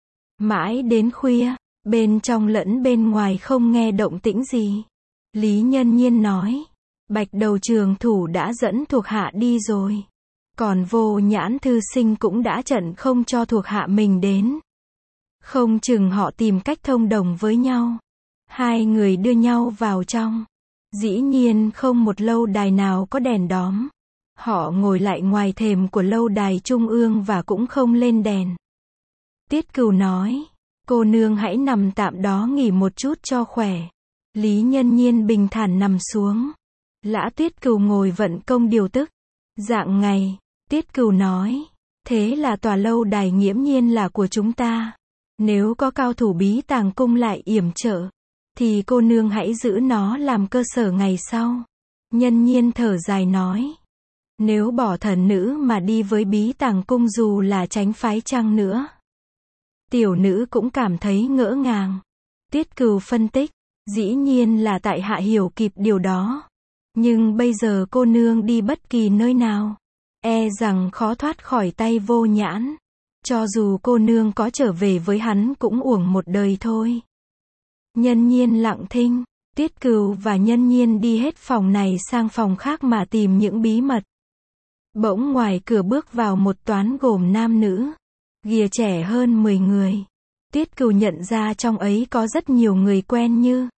Mãi đến khuya, bên trong lẫn bên ngoài không nghe động tĩnh gì. Lý Nhân Nhiên nói, Bạch Đầu Trường Thủ đã dẫn thuộc hạ đi rồi. Còn Vô Nhãn thư sinh cũng đã trận không cho thuộc hạ mình đến. Không chừng họ tìm cách thông đồng với nhau. Hai người đưa nhau vào trong. Dĩ nhiên không một lâu đài nào có đèn đóm. Họ ngồi lại ngoài thềm của lâu đài trung ương và cũng không lên đèn. Tiết Cửu nói, cô nương hãy nằm tạm đó nghỉ một chút cho khỏe. Lý Nhân Nhiên bình thản nằm xuống. Lã Tiết Cửu ngồi vận công điều tức. Dạng ngày, Tiết Cửu nói, thế là tòa lâu đài nghiễm nhiên là của chúng ta. Nếu có cao thủ bí tàng cung lại yểm trợ, thì cô nương hãy giữ nó làm cơ sở ngày sau. Nhân Nhiên thở dài nói. Nếu bỏ thần nữ mà đi với bí tàng cung dù là tránh phái chăng nữa. Tiểu nữ cũng cảm thấy ngỡ ngàng. Tiết Cừu phân tích, dĩ nhiên là tại hạ hiểu kịp điều đó. Nhưng bây giờ cô nương đi bất kỳ nơi nào, e rằng khó thoát khỏi tay Vô Nhãn. Cho dù cô nương có trở về với hắn cũng uổng một đời thôi. Nhân Nhiên lặng thinh, Tiết Cừu và Nhân Nhiên đi hết phòng này sang phòng khác mà tìm những bí mật. Bỗng ngoài cửa bước vào một toán gồm nam nữ, ghìa trẻ hơn mười người. Tiết Cừu nhận ra trong ấy có rất nhiều người quen như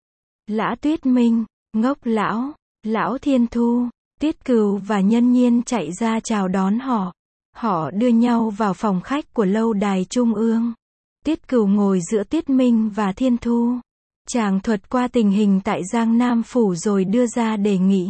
Lã Tuyết Minh, Ngốc Lão, Lão Thiên Thu. Tiết Cừu và Nhân Nhiên chạy ra chào đón họ. Họ đưa nhau vào phòng khách của lâu đài trung ương. Tiết Cừu ngồi giữa Tiết Minh và Thiên Thu. Chàng thuật qua tình hình tại Giang Nam Phủ rồi đưa ra đề nghị.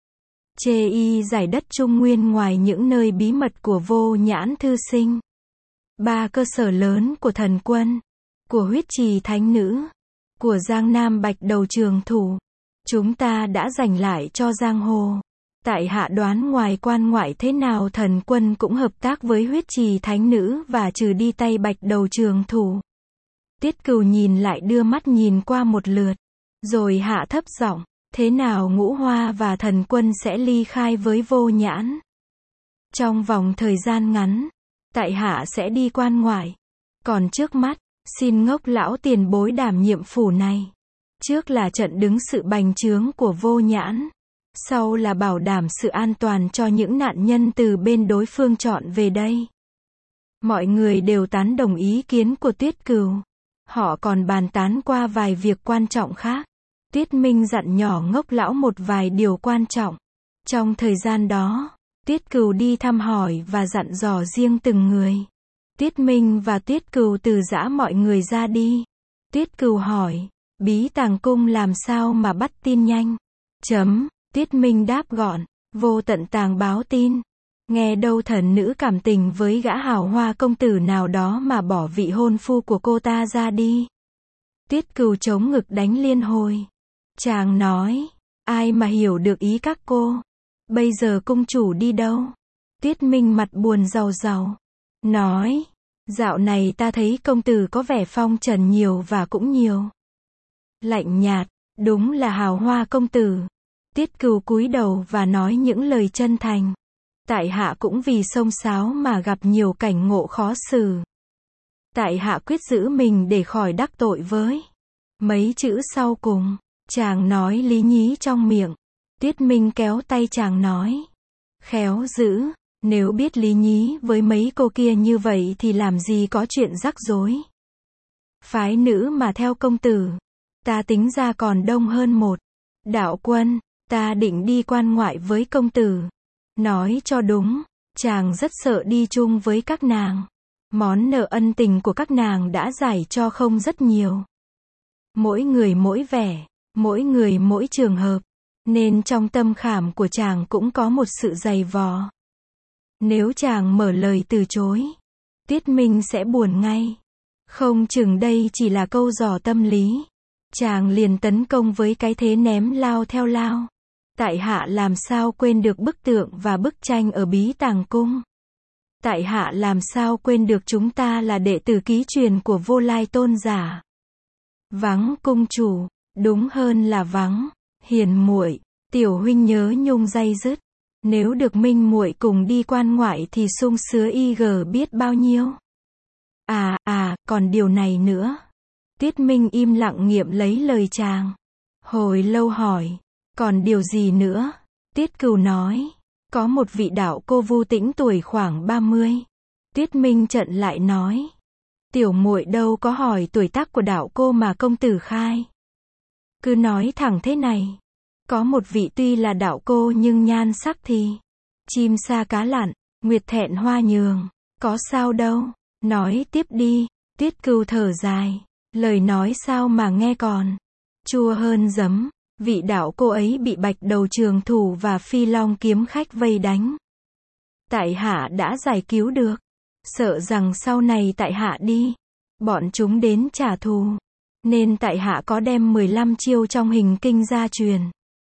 Chê y giải đất Trung Nguyên ngoài những nơi bí mật của Vô Nhãn thư sinh. Ba cơ sở lớn của thần quân, của huyết trì thánh nữ, của Giang Nam Bạch Đầu Trường Thủ. Chúng ta đã giành lại cho giang hồ. Tại hạ đoán ngoài quan ngoại thế nào thần quân cũng hợp tác với huyết trì thánh nữ và trừ đi tay Bạch Đầu Trường Thủ. Tiết Cừu nhìn lại đưa mắt nhìn qua một lượt, rồi hạ thấp giọng, thế nào Ngũ Hoa và thần quân sẽ ly khai với Vô Nhãn? Trong vòng thời gian ngắn, tại hạ sẽ đi quan ngoại. Còn trước mắt, xin Ngốc Lão tiền bối đảm nhiệm phủ này. Trước là trận đứng sự bành trướng của Vô Nhãn. Sau là bảo đảm sự an toàn cho những nạn nhân từ bên đối phương chọn về đây. Mọi người đều tán đồng ý kiến của Tiết Cừu. Họ còn bàn tán qua vài việc quan trọng khác. Tiết Minh dặn nhỏ Ngốc Lão một vài điều quan trọng. Trong thời gian đó, Tiết Cừu đi thăm hỏi và dặn dò riêng từng người. Tiết Minh và Tiết Cừu từ giã mọi người ra đi. Tiết Cừu hỏi, bí tàng cung làm sao mà bắt tin nhanh? Chấm, Tiết Minh đáp gọn, vô tận tàng báo tin. Nghe đâu thần nữ cảm tình với gã hào hoa công tử nào đó mà bỏ vị hôn phu của cô ta ra đi. Tiết Cừu chống ngực đánh liên hồi. Chàng nói, ai mà hiểu được ý các cô? Bây giờ cung chủ đi đâu? Tiết Minh mặt buồn rầu rầu. Nói, dạo này ta thấy công tử có vẻ phong trần nhiều và cũng nhiều. Lạnh nhạt, đúng là hào hoa công tử. Tiết Cừu cúi đầu và nói những lời chân thành. Tại hạ cũng vì xông xáo mà gặp nhiều cảnh ngộ khó xử. Tại hạ quyết giữ mình để khỏi đắc tội với. Mấy chữ sau cùng, chàng nói lý nhí trong miệng. Tiết Minh kéo tay chàng nói. Khéo giữ, nếu biết lý nhí với mấy cô kia như vậy thì làm gì có chuyện rắc rối. Phái nữ mà theo công tử, ta tính ra còn đông hơn một. Đạo quân, ta định đi quan ngoại với công tử. Nói cho đúng, chàng rất sợ đi chung với các nàng. Món nợ ân tình của các nàng đã giải cho không rất nhiều. Mỗi người mỗi vẻ, mỗi người mỗi trường hợp. Nên trong tâm khảm của chàng cũng có một sự dày vò. Nếu chàng mở lời từ chối, Tiết Minh sẽ buồn ngay. Không chừng đây chỉ là câu dò tâm lý. Chàng liền tấn công với cái thế ném lao theo lao. Tại hạ làm sao quên được bức tượng và bức tranh ở bí tàng cung. Tại hạ làm sao quên được chúng ta là đệ tử ký truyền của Vô Lai tôn giả. Vắng cung chủ, đúng hơn là vắng. Hiền muội, tiểu huynh nhớ nhung day dứt. Nếu được Minh muội cùng đi quan ngoại thì sung sướng y gờ biết bao nhiêu. À, à, còn điều này nữa. Tiết Minh im lặng nghiệm lấy lời chàng. Hồi lâu hỏi, còn điều gì nữa? Tiết Cừu nói, có một vị đạo cô Vu Tĩnh tuổi khoảng ba mươi. Tiết Minh chận lại nói, tiểu muội đâu có hỏi tuổi tác của đạo cô mà công tử khai. Cứ nói thẳng thế này, có một vị tuy là đạo cô nhưng nhan sắc thì chim sa cá lặn, nguyệt thẹn hoa nhường, có sao đâu. Nói tiếp đi. Tiết Cừu thở dài, lời nói sao mà nghe còn chua hơn giấm. Vị đạo cô ấy bị Bạch Đầu Trường Thủ và Phi Long kiếm khách vây đánh. Tại hạ đã giải cứu được. Sợ rằng sau này tại hạ đi bọn chúng đến trả thù. Nên tại hạ có đem mười lăm chiêu trong hình kinh gia truyền.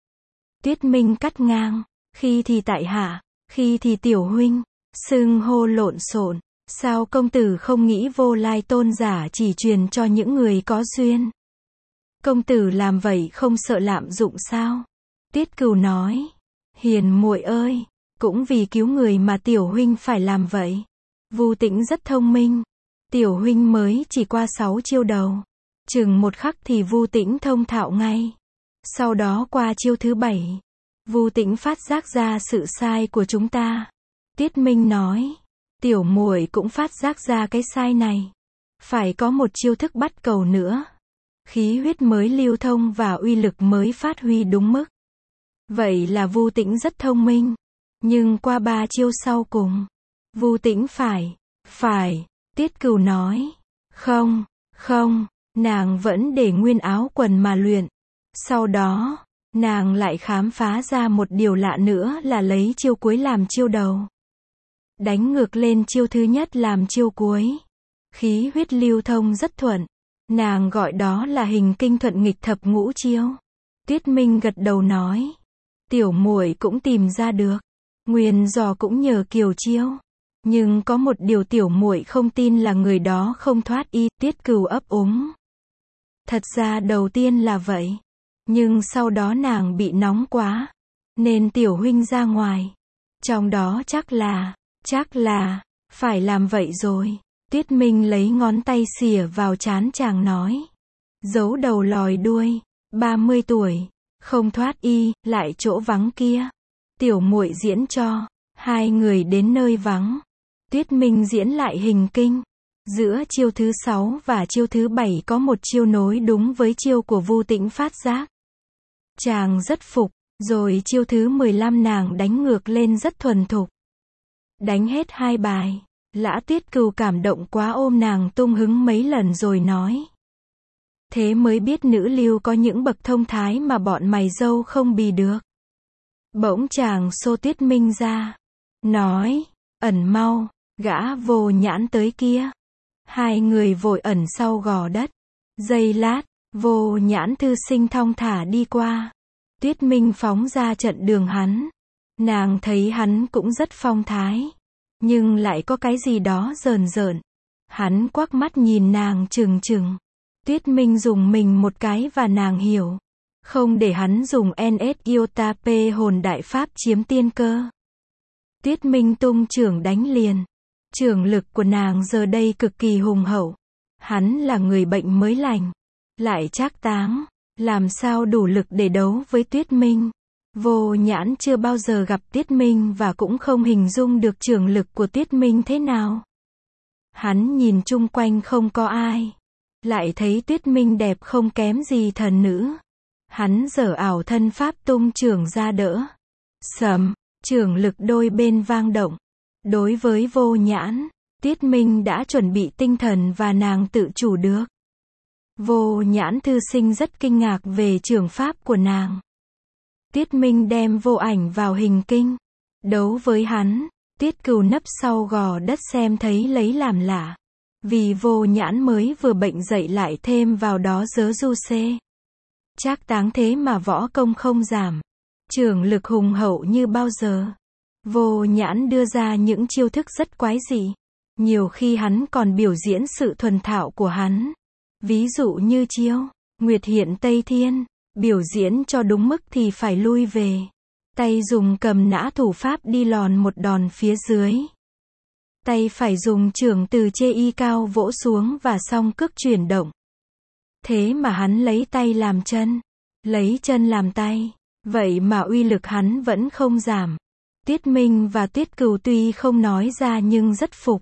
Tuyết Minh cắt ngang, khi thì tại hạ, khi thì tiểu huynh, xưng hô lộn xộn, sao công tử không nghĩ Vô Lai tôn giả chỉ truyền cho những người có duyên? Công tử làm vậy không sợ lạm dụng sao? Tiết Cửu nói, hiền muội ơi, cũng vì cứu người mà tiểu huynh phải làm vậy. Vu Tĩnh rất thông minh, tiểu huynh mới chỉ qua sáu chiêu đầu, chừng một khắc thì Vu Tĩnh thông thạo ngay. Sau đó qua chiêu thứ bảy, Vu Tĩnh phát giác ra sự sai của chúng ta. Tiết Minh nói, tiểu muội cũng phát giác ra cái sai này. Phải có một chiêu thức bắt cầu nữa. Khí huyết mới lưu thông và uy lực mới phát huy đúng mức. Vậy là Vu Tĩnh rất thông minh. Nhưng qua ba chiêu sau cùng, Vu Tĩnh phải, phải, Tiết Cửu nói, không, không, nàng vẫn để nguyên áo quần mà luyện. Sau đó, nàng lại khám phá ra một điều lạ nữa là lấy chiêu cuối làm chiêu đầu. Đánh ngược lên chiêu thứ nhất làm chiêu cuối. Khí huyết lưu thông rất thuận. Nàng gọi đó là hình kinh thuận nghịch thập ngũ chiêu. Tuyết Minh gật đầu nói, tiểu muội cũng tìm ra được. Nguyên do cũng nhờ kiều chiêu. Nhưng có một điều tiểu muội không tin là người đó không thoát y. Tiết Cửu ấp úng. Thật ra đầu tiên là vậy. Nhưng sau đó nàng bị nóng quá. Nên tiểu huynh ra ngoài. Trong đó chắc là, chắc là, phải làm vậy rồi. Tuyết Minh lấy ngón tay xìa vào trán chàng nói. Giấu đầu lòi đuôi, ba mươi tuổi, không thoát y, lại chỗ vắng kia. Tiểu muội diễn cho, hai người đến nơi vắng. Tuyết Minh diễn lại hình kinh. Giữa chiêu thứ sáu và chiêu thứ bảy có một chiêu nối đúng với chiêu của Vu Tĩnh phát giác. Chàng rất phục, rồi chiêu thứ mười lăm nàng đánh ngược lên rất thuần thục. Đánh hết hai bài, Lã Tuyết Cừu cảm động quá ôm nàng tung hứng mấy lần rồi nói. Thế mới biết nữ lưu có những bậc thông thái mà bọn mày dâu không bì được. Bỗng chàng xô Tuyết Minh ra, nói, ẩn mau, gã Vô Nhãn tới kia. Hai người vội ẩn sau gò đất. Giây lát, Vô Nhãn thư sinh thong thả đi qua. Tuyết Minh phóng ra trận đường hắn. Nàng thấy hắn cũng rất phong thái. Nhưng lại có cái gì đó rờn rợn. Hắn quắc mắt nhìn nàng trừng trừng. Tuyết Minh dùng mình một cái và nàng hiểu. Không để hắn dùng en ét Iota P hồn đại pháp chiếm tiên cơ. Tuyết Minh tung chưởng đánh liền. Chưởng lực của nàng giờ đây cực kỳ hùng hậu. Hắn là người bệnh mới lành. Lại trác táng. Làm sao đủ lực để đấu với Tuyết Minh. Vô Nhãn chưa bao giờ gặp Tuyết Minh và cũng không hình dung được chưởng lực của Tuyết Minh thế nào. Hắn nhìn chung quanh không có ai. Lại thấy Tuyết Minh đẹp không kém gì thần nữ. Hắn giở ảo thân pháp tung chưởng ra đỡ. Sầm, chưởng lực đôi bên vang động. Đối với Vô Nhãn, Tuyết Minh đã chuẩn bị tinh thần và nàng tự chủ được. Vô Nhãn thư sinh rất kinh ngạc về chưởng pháp của nàng. Tuyết Minh đem Vô Ảnh vào hình kinh. Đấu với hắn, Tiết Cừu nấp sau gò đất xem thấy lấy làm lạ. Vì Vô Nhãn mới vừa bệnh dậy lại thêm vào đó dớ du xê. Trác táng thế mà võ công không giảm. Chưởng lực hùng hậu như bao giờ. Vô Nhãn đưa ra những chiêu thức rất quái dị. Nhiều khi hắn còn biểu diễn sự thuần thạo của hắn. Ví dụ như chiêu Nguyệt Hiện Tây Thiên. Biểu diễn cho đúng mức thì phải lui về. Tay dùng cầm nã thủ pháp đi lòn một đòn phía dưới. Tay phải dùng chưởng từ chê y cao vỗ xuống và song cước chuyển động. Thế mà hắn lấy tay làm chân. Lấy chân làm tay. Vậy mà uy lực hắn vẫn không giảm. Tuyết Minh và Tuyết Cừu tuy không nói ra nhưng rất phục.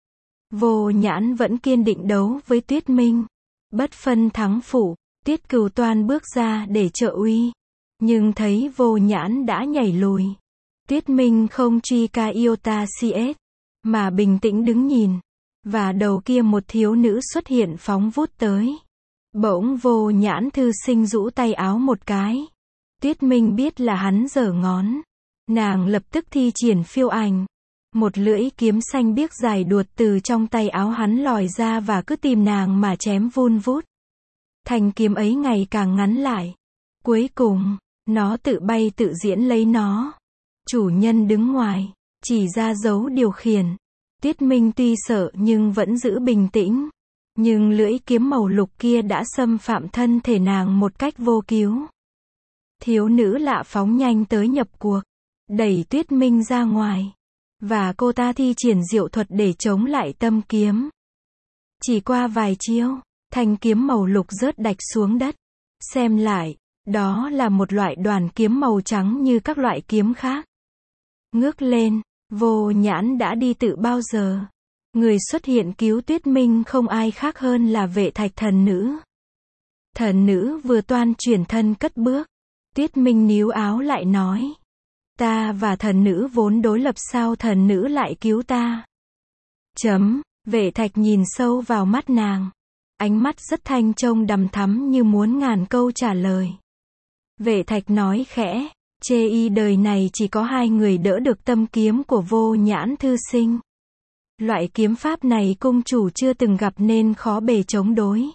Vô Nhãn vẫn kiên định đấu với Tuyết Minh. Bất phân thắng phụ. Tuyết Cừu toan bước ra để trợ uy. Nhưng thấy Vô Nhãn đã nhảy lùi. Tuyết Minh không truy ca iota cs. Mà bình tĩnh đứng nhìn. Và đầu kia một thiếu nữ xuất hiện phóng vút tới. Bỗng Vô Nhãn thư sinh rũ tay áo một cái. Tuyết Minh biết là hắn giở ngón. Nàng lập tức thi triển phiêu ảnh. Một lưỡi kiếm xanh biếc dài đuột từ trong tay áo hắn lòi ra và cứ tìm nàng mà chém vun vút. Thanh kiếm ấy ngày càng ngắn lại. Cuối cùng, nó tự bay tự diễn lấy nó. Chủ nhân đứng ngoài, chỉ ra dấu điều khiển. Tuyết Minh tuy sợ nhưng vẫn giữ bình tĩnh. Nhưng lưỡi kiếm màu lục kia đã xâm phạm thân thể nàng một cách vô cứu. Thiếu nữ lạ phóng nhanh tới nhập cuộc, đẩy Tuyết Minh ra ngoài. Và cô ta thi triển diệu thuật để chống lại tâm kiếm. Chỉ qua vài chiêu, thanh kiếm màu lục rớt đạch xuống đất. Xem lại, đó là một loại đoàn kiếm màu trắng như các loại kiếm khác. Ngước lên, Vô Nhãn đã đi từ bao giờ. Người xuất hiện cứu Tuyết Minh không ai khác hơn là Vệ Thạch thần nữ. Thần nữ vừa toan chuyển thân cất bước. Tuyết Minh níu áo lại nói. Ta và thần nữ vốn đối lập, sao thần nữ lại cứu ta? Chấm, Vệ Thạch nhìn sâu vào mắt nàng. Ánh mắt rất thanh trông đằm thắm như muốn ngàn câu trả lời. Vệ Thạch nói khẽ, chê y đời này chỉ có hai người đỡ được tâm kiếm của Vô Nhãn thư sinh. Loại kiếm pháp này cung chủ chưa từng gặp nên khó bề chống đối.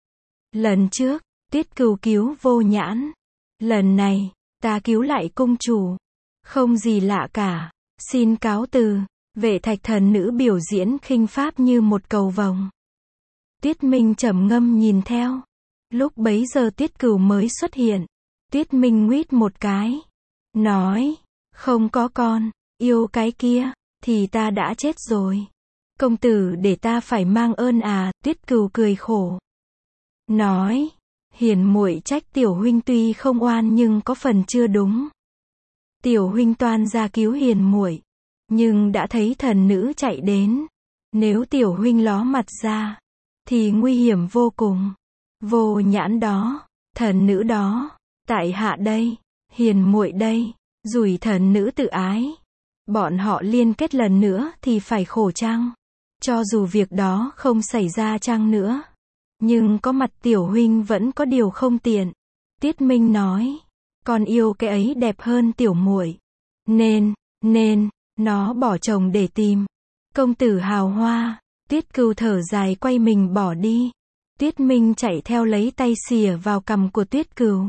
Lần trước, Tuyết Cừu cứu Vô Nhãn. Lần này, ta cứu lại cung chủ. Không gì lạ cả. Xin cáo từ. Vệ Thạch thần nữ biểu diễn khinh pháp như một cầu vồng. Tuyết Minh trầm ngâm nhìn theo. Lúc bấy giờ Tuyết Cừu mới xuất hiện. Tuyết Minh nguýt một cái. Nói, không có con, yêu cái kia, thì ta đã chết rồi. Công tử để ta phải mang ơn à, Tuyết Cừu cười khổ. Nói, hiền muội trách tiểu huynh tuy không oan nhưng có phần chưa đúng. Tiểu huynh toan ra cứu hiền muội, nhưng đã thấy thần nữ chạy đến. Nếu tiểu huynh ló mặt ra, thì nguy hiểm vô cùng. Vô Nhãn đó, thần nữ đó, tại hạ đây, hiền muội đây, rủi thần nữ tự ái. Bọn họ liên kết lần nữa thì phải khổ chăng? Cho dù việc đó không xảy ra chăng nữa, nhưng có mặt tiểu huynh vẫn có điều không tiện. Tuyết Minh nói, con yêu cái ấy đẹp hơn tiểu muội, nên, nên, nó bỏ chồng để tìm công tử hào hoa. Tuyết Cừu thở dài quay mình bỏ đi. Tuyết Minh chạy theo lấy tay xìa vào cằm của Tuyết Cừu.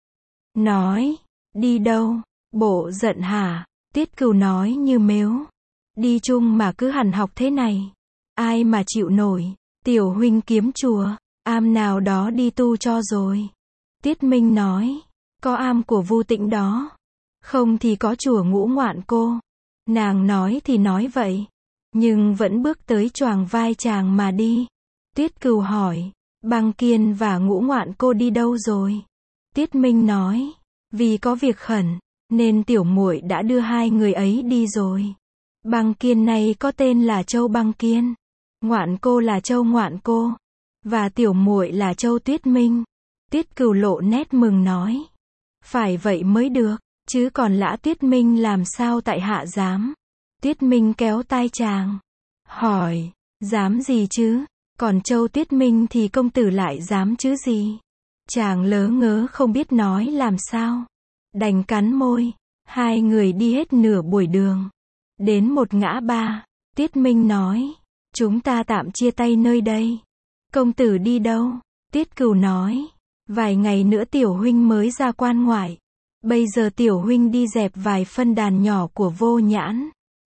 Nói, đi đâu? Bộ giận hả? Tuyết Cừu nói như mếu. Đi chung mà cứ hằn học thế này. Ai mà chịu nổi? Tiểu huynh kiếm chùa, am nào đó đi tu cho rồi. Tuyết Minh nói, có am của Vu Tĩnh đó. Không thì có chùa Ngũ Ngoạn Cô. Nàng nói thì nói vậy, nhưng vẫn bước tới choàng vai chàng mà đi. Tuyết Cừu hỏi, Băng Kiên và Ngũ Ngoạn Cô đi đâu rồi? Tuyết Minh nói, vì có việc khẩn, nên tiểu muội đã đưa hai người ấy đi rồi. Băng Kiên này có tên là Châu Băng Kiên, Ngoạn Cô là Châu Ngoạn Cô, và tiểu muội là Châu Tuyết Minh. Tuyết Cừu lộ nét mừng nói, phải vậy mới được, chứ còn Lã Tuyết Minh làm sao tại hạ dám. Tuyết Minh kéo tai chàng, hỏi, dám gì chứ? Còn Châu Tuyết Minh thì công tử lại dám chứ gì? Chàng lớ ngớ không biết nói làm sao, đành cắn môi. Hai người đi hết nửa buổi đường, đến một ngã ba. Tuyết Minh nói, chúng ta tạm chia tay nơi đây. Công tử đi đâu? Tuyết Cừu nói, vài ngày nữa tiểu huynh mới ra quan ngoại. Bây giờ tiểu huynh đi dẹp vài phân đàn nhỏ của Vô Nhãn,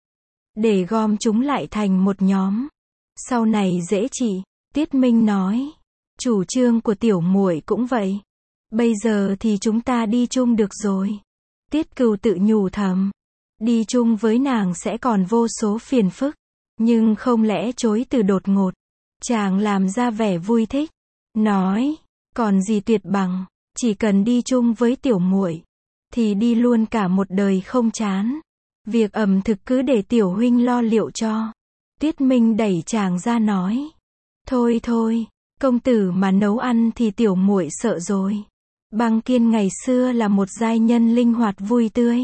để gom chúng lại thành một nhóm. Sau này dễ trị. Tuyết Minh nói, chủ trương của tiểu muội cũng vậy. Bây giờ thì chúng ta đi chung được rồi. Tuyết Cừu tự nhủ thầm, đi chung với nàng sẽ còn vô số phiền phức, nhưng không lẽ chối từ đột ngột. Chàng làm ra vẻ vui thích, nói, còn gì tuyệt bằng, chỉ cần đi chung với tiểu muội, thì đi luôn cả một đời không chán. Việc ẩm thực cứ để tiểu huynh lo liệu cho. Tuyết Minh đẩy chàng ra nói, thôi thôi, công tử mà nấu ăn thì tiểu muội sợ rồi. Băng Kiên ngày xưa là một giai nhân linh hoạt vui tươi.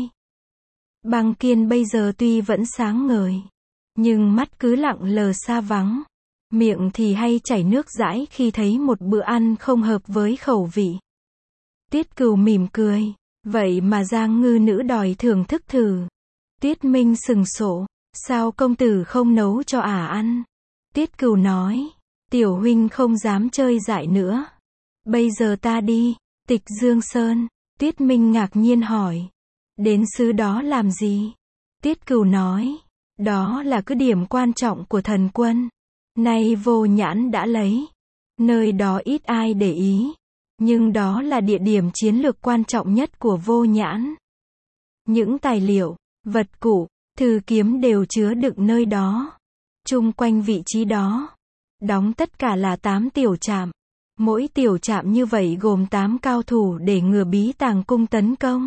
Băng Kiên bây giờ tuy vẫn sáng ngời, nhưng mắt cứ lặng lờ xa vắng, miệng thì hay chảy nước dãi khi thấy một bữa ăn không hợp với khẩu vị. Tuyết Cừu mỉm cười, vậy mà Giang Ngư nữ đòi thưởng thức thử. Tuyết Minh sừng sộ, Sao công tử không nấu cho ả ăn? Tiết Cửu nói, tiểu huynh không dám chơi dại nữa. Bây giờ ta đi, Tịch Dương Sơn. Tiết Minh ngạc nhiên hỏi, đến xứ đó làm gì? Tiết Cửu nói, đó là cứ điểm quan trọng của thần quân. Nay Vô Nhãn đã lấy. Nơi đó ít ai để ý. Nhưng đó là địa điểm chiến lược quan trọng nhất của Vô Nhãn. Những tài liệu, vật cụ, thư kiếm đều chứa đựng nơi đó. Chung quanh vị trí đó, đóng tất cả là tám tiểu trạm. Mỗi tiểu trạm như vậy gồm tám cao thủ để ngừa Bí Tàng Cung tấn công.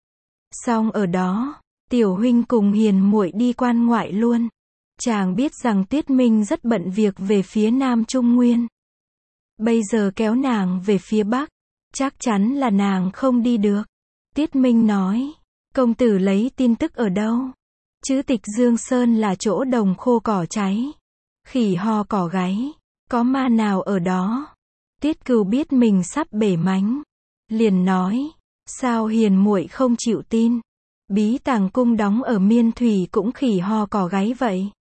Xong ở đó, tiểu huynh cùng Hiền muội đi quan ngoại luôn. Chàng biết rằng Tuyết Minh rất bận việc về phía Nam Trung Nguyên. Bây giờ kéo nàng về phía Bắc, chắc chắn là nàng không đi được. Tiết Minh nói, công tử lấy tin tức ở đâu? Chứ Tịch Dương Sơn là chỗ đồng khô cỏ cháy, khỉ ho cỏ gáy, có ma nào ở đó? Tiết Cửu biết mình sắp bể mánh, liền nói, sao Hiền muội không chịu tin? Bí Tàng Cung đóng ở Miên Thủy cũng khỉ ho cỏ gáy vậy.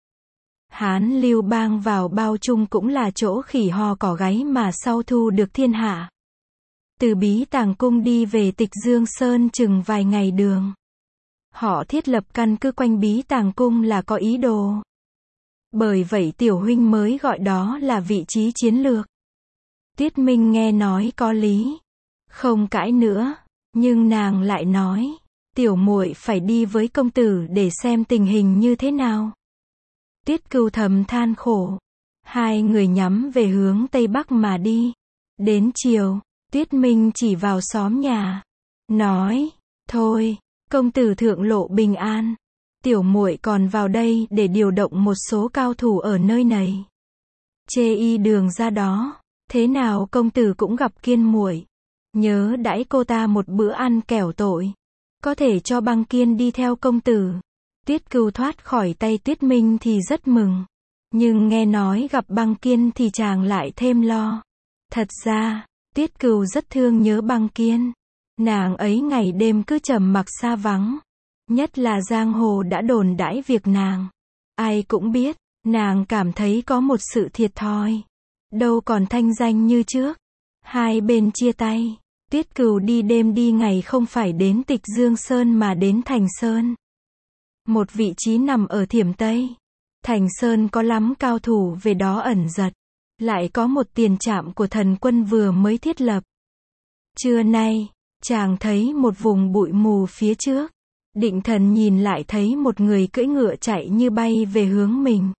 Hán Lưu Bang vào Bao Trung cũng là chỗ khỉ ho cỏ gáy mà sau thu được thiên hạ. Từ Bí Tàng Cung đi về Tịch Dương Sơn chừng vài ngày đường. Họ thiết lập căn cứ quanh Bí Tàng Cung là có ý đồ. Bởi vậy tiểu huynh mới gọi đó là vị trí chiến lược. Tiết Minh nghe nói có lý, không cãi nữa, nhưng nàng lại nói, tiểu muội phải đi với công tử để xem tình hình như thế nào. Tiết Cửu thầm than khổ. Hai người nhắm về hướng Tây Bắc mà đi. Đến chiều, Tiết Minh chỉ vào xóm nhà, nói, thôi, công tử thượng lộ bình an. Tiểu muội còn vào đây để điều động một số cao thủ ở nơi này. Chê y đường ra đó, thế nào công tử cũng gặp Kiên muội. Nhớ đãi cô ta một bữa ăn kẻo tội. Có thể cho Băng Kiên đi theo công tử. Tiết Cửu thoát khỏi tay Tiết Minh thì rất mừng. Nhưng nghe nói gặp Băng Kiên thì chàng lại thêm lo. Thật ra, Tiết Cửu rất thương nhớ Băng Kiên. Nàng ấy ngày đêm cứ trầm mặc xa vắng. Nhất là giang hồ đã đồn đãi việc nàng. Ai cũng biết, nàng cảm thấy có một sự thiệt thòi. Đâu còn thanh danh như trước. Hai bên chia tay. Tiết Cửu đi đêm đi ngày không phải đến Tịch Dương Sơn mà đến Thành Sơn. Một vị trí nằm ở Thiểm Tây. Thành Sơn có lắm cao thủ về đó ẩn giật. Lại có một tiền trạm của thần quân vừa mới thiết lập. Trưa nay, chàng thấy một vùng bụi mù phía trước. Định thần nhìn lại thấy một người cưỡi ngựa chạy như bay về hướng mình.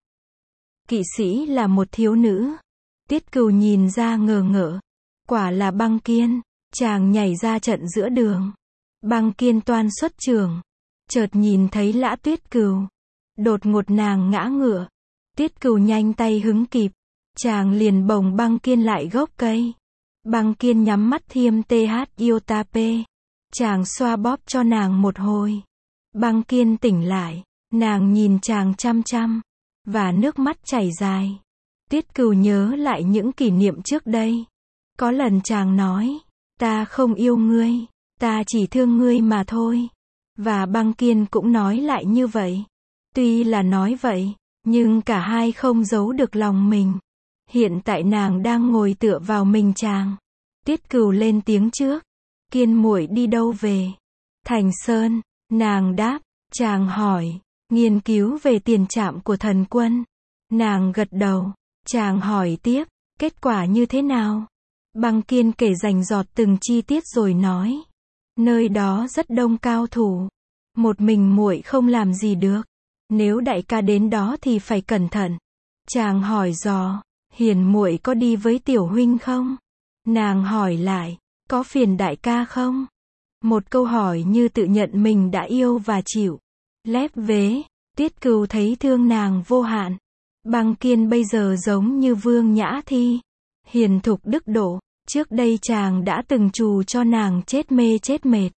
Kỵ sĩ là một thiếu nữ. Tiết Cửu nhìn ra ngờ ngợ. Quả là Băng Kiên. Chàng nhảy ra trận giữa đường. Băng Kiên toan xuất trường. Chợt nhìn thấy Lã Tuyết Cửu. Đột ngột nàng ngã ngựa. Tiết Cửu nhanh tay hứng kịp. Chàng liền bồng Băng Kiên lại gốc cây. Băng Kiên nhắm mắt thiêm th iotap. Chàng xoa bóp cho nàng một hồi. Băng Kiên tỉnh lại. Nàng nhìn chàng chăm chăm. Và nước mắt chảy dài. Tiết Cửu nhớ lại những kỷ niệm trước đây. Có lần chàng nói, ta không yêu ngươi. Ta chỉ thương ngươi mà thôi. Và Băng Kiên cũng nói lại như vậy. Tuy là nói vậy, nhưng cả hai không giấu được lòng mình. Hiện tại nàng đang ngồi tựa vào mình chàng. Tiết Cửu lên tiếng trước. Kiên muội đi đâu về? Thành Sơn. Nàng đáp. Chàng hỏi. Nghiên cứu về tiền trạm của thần quân. Nàng gật đầu. Chàng hỏi tiếp. Kết quả như thế nào? Băng Kiên kể rành rọt từng chi tiết rồi nói. Nơi đó rất đông cao thủ. Một mình muội không làm gì được. Nếu đại ca đến đó thì phải cẩn thận. Chàng hỏi dò. Hiền muội có đi với tiểu huynh không? Nàng hỏi lại. Có phiền đại ca không? Một câu hỏi như tự nhận mình đã yêu và chịu. Lép vế. Tiết Cửu thấy thương nàng vô hạn. Băng Kiên bây giờ giống như Vương Nhã Thi. Hiền thục đức độ. Trước đây chàng đã từng trù cho nàng chết mê chết mệt.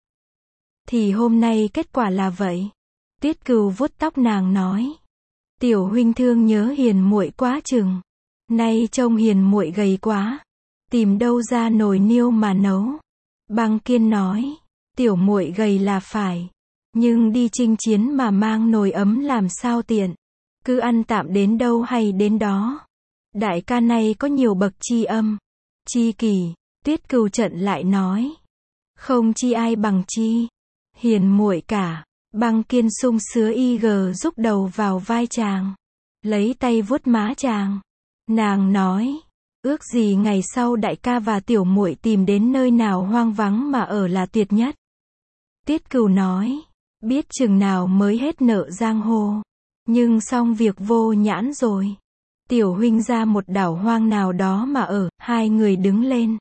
Thì hôm nay kết quả là vậy. Tiết Cửu vuốt tóc nàng nói. Tiểu huynh thương nhớ Hiền muội quá chừng. Nay trông Hiền muội gầy quá. Tìm đâu ra nồi niêu mà nấu. Băng Kiên nói. Tiểu muội gầy là phải. Nhưng đi chinh chiến mà mang nồi ấm làm sao tiện. Cứ ăn tạm đến đâu hay đến đó. Đại ca này có nhiều bậc tri âm. Tri kỷ, Tuyết Cừu trận lại nói. Không chi ai bằng chi. Hiền muội cả. Băng Kiên sung sứa y gờ rúc đầu vào vai chàng. Lấy tay vuốt má chàng. Nàng nói. Ước gì ngày sau đại ca và tiểu muội tìm đến nơi nào hoang vắng mà ở là tuyệt nhất. Tiết Cừu nói. Biết chừng nào mới hết nợ giang hồ. Nhưng xong việc vô nhãn rồi. Tiểu huynh ra một đảo hoang nào đó mà ở. Hai người đứng lên.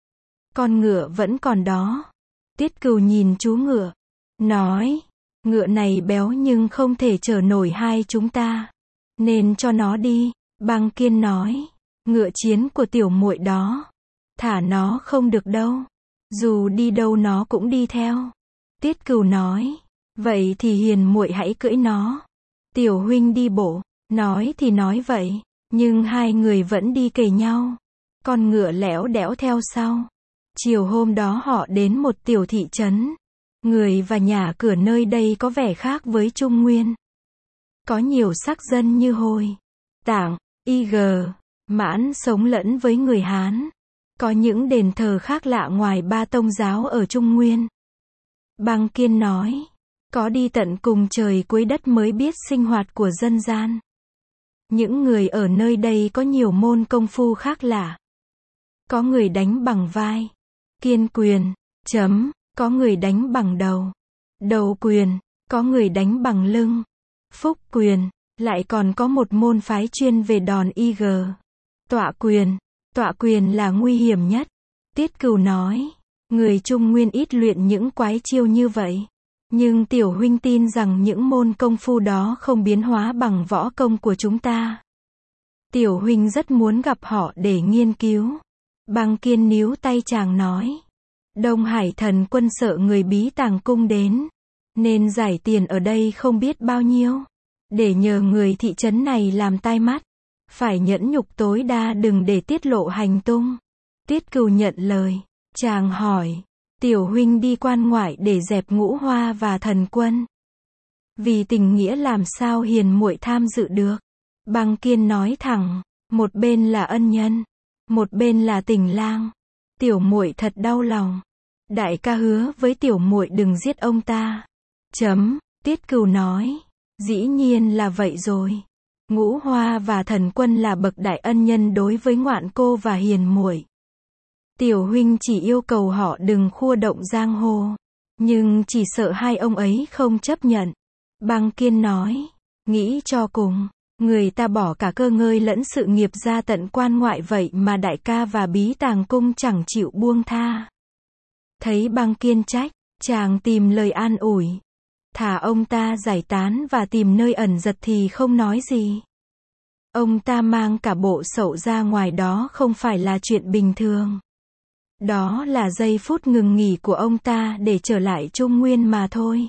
Con ngựa vẫn còn đó. Tiết Cừu nhìn chú ngựa. Nói. Ngựa này béo nhưng không thể chở nổi hai chúng ta. Nên cho nó đi. Băng Kiên nói. Ngựa chiến của tiểu muội đó. Thả nó không được đâu. Dù đi đâu nó cũng đi theo. Tiết Cừu nói. Vậy thì hiền muội hãy cưỡi nó. Tiểu huynh đi bộ. Nói thì nói vậy. Nhưng hai người vẫn đi kề nhau. Con ngựa lẽo đẽo theo sau. Chiều hôm đó họ đến một tiểu thị trấn. Người và nhà cửa nơi đây có vẻ khác với Trung Nguyên. Có nhiều sắc dân như Hồi, Tảng, Y Gờ, Mãn sống lẫn với người Hán. Có những đền thờ khác lạ ngoài ba tông giáo ở Trung Nguyên. Băng Kiên nói. Có đi tận cùng trời cuối đất mới biết sinh hoạt của dân gian. Những người ở nơi đây có nhiều môn công phu khác lạ. Có người đánh bằng vai. Kiên quyền. Chấm. Có người đánh bằng đầu. Đầu quyền. Có người đánh bằng lưng. Phúc quyền. Lại còn có một môn phái chuyên về đòn y gờ. Tọa quyền. Tọa quyền là nguy hiểm nhất. Tiết Cừu nói. Người Trung Nguyên ít luyện những quái chiêu như vậy. Nhưng tiểu huynh tin rằng những môn công phu đó không biến hóa bằng võ công của chúng ta. Tiểu huynh rất muốn gặp họ để nghiên cứu. Băng Kiên níu tay chàng nói. Đông Hải thần quân sợ người Bí Tàng Cung đến. Nên giải tiền ở đây không biết bao nhiêu. Để nhờ người thị trấn này làm tai mắt. Phải nhẫn nhục tối đa đừng để tiết lộ hành tung. Tiết Cừu nhận lời. Chàng hỏi. Tiểu huynh đi quan ngoại để dẹp Ngũ Hoa và thần quân. Vì tình nghĩa làm sao hiền muội tham dự được. Băng Kiên nói thẳng. Một bên là ân nhân. Một bên là tình lang. Tiểu muội thật đau lòng. Đại ca hứa với tiểu muội đừng giết ông ta. Chấm. Tiết Cừu nói. Dĩ nhiên là vậy rồi. Ngũ Hoa và thần quân là bậc đại ân nhân đối với ngoạn cô và hiền muội. Tiểu huynh chỉ yêu cầu họ đừng khua động giang hồ. Nhưng chỉ sợ hai ông ấy không chấp nhận. Băng Kiên nói. Nghĩ cho cùng. Người ta bỏ cả cơ ngơi lẫn sự nghiệp ra tận quan ngoại vậy mà đại ca và Bí Tàng Cung chẳng chịu buông tha. Thấy Băng Kiên trách, chàng tìm lời an ủi. Thả ông ta giải tán và tìm nơi ẩn giật thì không nói gì. Ông ta mang cả bộ sậu ra ngoài đó không phải là chuyện bình thường. Đó là giây phút ngừng nghỉ của ông ta để trở lại Trung Nguyên mà thôi.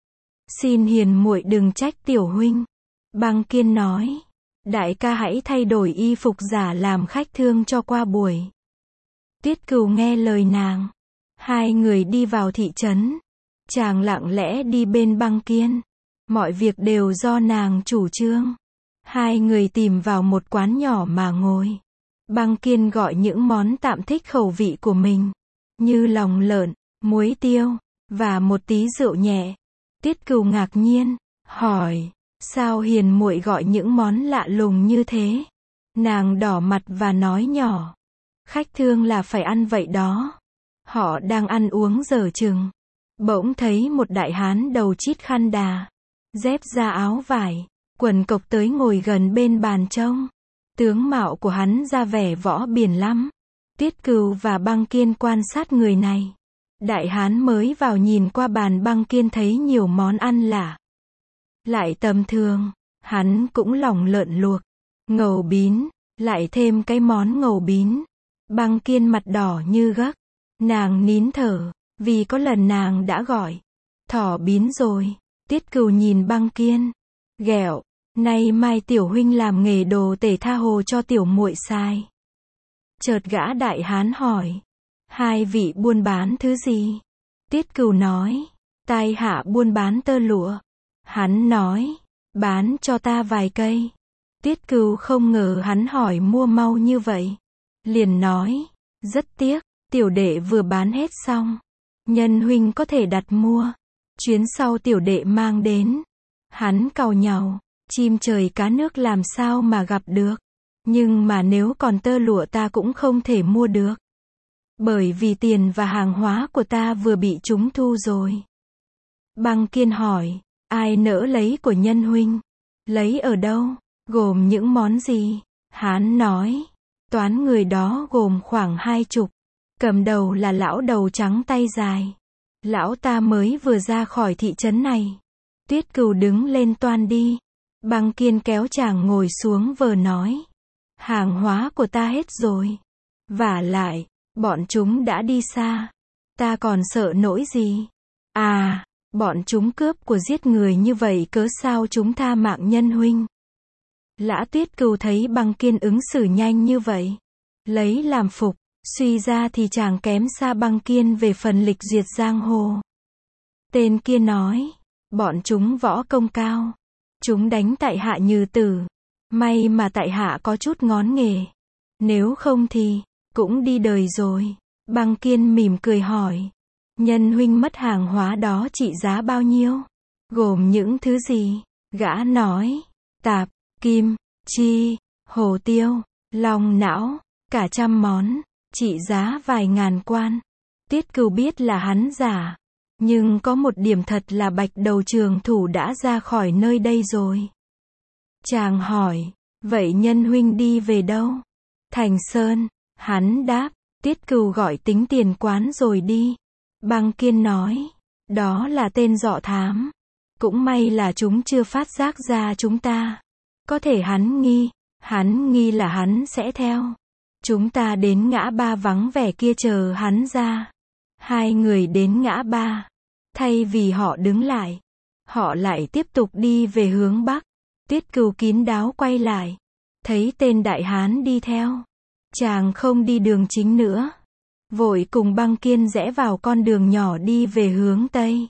Xin hiền muội đừng trách tiểu huynh. Băng Kiên nói. Đại ca hãy thay đổi y phục giả làm khách thương cho qua buổi. Tiết Cừu nghe lời nàng. Hai người đi vào thị trấn. Chàng lặng lẽ đi bên Băng Kiên. Mọi việc đều do nàng chủ trương. Hai người tìm vào một quán nhỏ mà ngồi. Băng Kiên gọi những món tạm thích khẩu vị của mình. Như lòng lợn, muối tiêu, và một tí rượu nhẹ. Tiết Cừu ngạc nhiên, hỏi. Sao hiền muội gọi những món lạ lùng như thế? Nàng đỏ mặt và nói nhỏ. Khách thương là phải ăn vậy đó. Họ đang ăn uống dở chừng. Bỗng thấy một đại hán đầu chít khăn đà. Dép da áo vải. Quần cộc tới ngồi gần bên bàn trông. Tướng mạo của hắn ra vẻ võ biển lắm. Tiết Cừu và Băng Kiên quan sát người này. Đại hán mới vào nhìn qua bàn Băng Kiên thấy nhiều món ăn lạ. Lại tầm thường, hắn cũng lòng lợn luộc, ngầu bín, lại thêm cái món ngầu bín. Băng Kiên mặt đỏ như gấc, nàng nín thở, vì có lần nàng đã gọi, thỏ bín rồi. Tiết Cừu nhìn Băng Kiên, ghẹo, nay mai tiểu huynh làm nghề đồ tể tha hồ cho tiểu muội xài. Chợt gã đại hán hỏi, hai vị buôn bán thứ gì? Tiết Cừu nói, tai hạ buôn bán tơ lụa. Hắn nói, bán cho ta vài cây. Tiết Cừu không ngờ hắn hỏi mua mau như vậy. Liền nói, rất tiếc, tiểu đệ vừa bán hết xong. Nhân huynh có thể đặt mua. Chuyến sau tiểu đệ mang đến. Hắn càu nhàu, chim trời cá nước làm sao mà gặp được. Nhưng mà nếu còn tơ lụa ta cũng không thể mua được. Bởi vì tiền và hàng hóa của ta vừa bị chúng thu rồi. Băng Kiên hỏi, ai nỡ lấy của nhân huynh? Lấy ở đâu? Gồm những món gì? Hắn nói, toán người đó gồm khoảng hai chục. Cầm đầu là lão đầu trắng tay dài. Lão ta mới vừa ra khỏi thị trấn này. Tiết Cừu đứng lên toan đi. Băng Kiên kéo chàng ngồi xuống vờ nói. Hàng hóa của ta hết rồi. Vả lại, bọn chúng đã đi xa. Ta còn sợ nỗi gì? À, bọn chúng cướp của giết người như vậy cớ sao chúng tha mạng nhân huynh? Lã Tiết Cừu thấy Băng Kiên ứng xử nhanh như vậy. Lấy làm phục, suy ra thì chàng kém xa Băng Kiên về phần lịch duyệt giang hồ. Tên kia nói, bọn chúng võ công cao. Chúng đánh tại hạ như tử. May mà tại hạ có chút ngón nghề. Nếu không thì, cũng đi đời rồi. Băng Kiên mỉm cười hỏi. Nhân huynh mất hàng hóa đó trị giá bao nhiêu? Gồm những thứ gì? Gã nói. Tạp, kim, chi, hồ tiêu, long não, cả trăm món. Trị giá vài ngàn quan. Tiết Cừu biết là hắn giả. Nhưng có một điểm thật là Bạch Đầu Trường Thủ đã ra khỏi nơi đây rồi. Chàng hỏi, vậy nhân huynh đi về đâu? Thành Sơn. Hắn đáp, Tiết Cừu gọi tính tiền quán rồi đi. Băng Kiên nói, đó là tên dọ thám. Cũng may là chúng chưa phát giác ra chúng ta. Có thể hắn nghi, hắn nghi là hắn sẽ theo. Chúng ta đến ngã ba vắng vẻ kia chờ hắn ra. Hai người đến ngã ba. Thay vì họ đứng lại, họ lại tiếp tục đi về hướng Bắc. Tiết Cừu kín đáo quay lại. Thấy tên đại hán đi theo. Chàng không đi đường chính nữa. Vội cùng Băng Kiên rẽ vào con đường nhỏ đi về hướng Tây.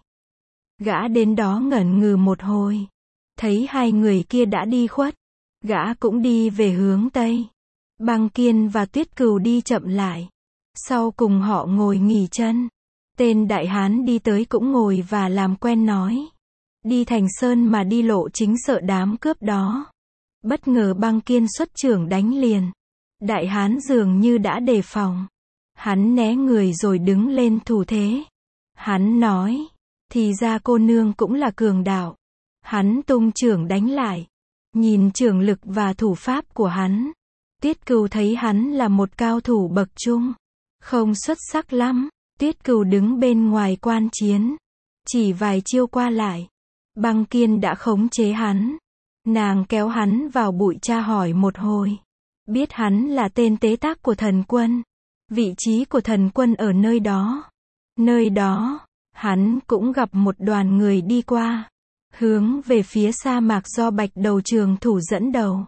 Gã đến đó ngẩn ngừ một hồi. Thấy hai người kia đã đi khuất. Gã cũng đi về hướng Tây. Băng Kiên và Tiết Cừu đi chậm lại. Sau cùng họ ngồi nghỉ chân. Tên đại hán đi tới cũng ngồi và làm quen nói. Đi Thành Sơn mà đi lộ chính sợ đám cướp đó. Bất ngờ Băng Kiên xuất chưởng đánh liền. Đại hán dường như đã đề phòng. Hắn né người rồi đứng lên thủ thế. Hắn nói, thì ra cô nương cũng là cường đạo. Hắn tung chưởng đánh lại. Nhìn chưởng lực và thủ pháp của hắn. Tiết Cừu thấy hắn là một cao thủ bậc trung. Không xuất sắc lắm. Tiết Cừu đứng bên ngoài quan chiến. Chỉ vài chiêu qua lại. Băng Kiên đã khống chế hắn. Nàng kéo hắn vào bụi tra hỏi một hồi. Biết hắn là tên tế tác của thần quân. Vị trí của thần quân ở nơi đó. Nơi đó, hắn cũng gặp một đoàn người đi qua. Hướng về phía sa mạc do Bạch Đầu Trường Thủ dẫn đầu.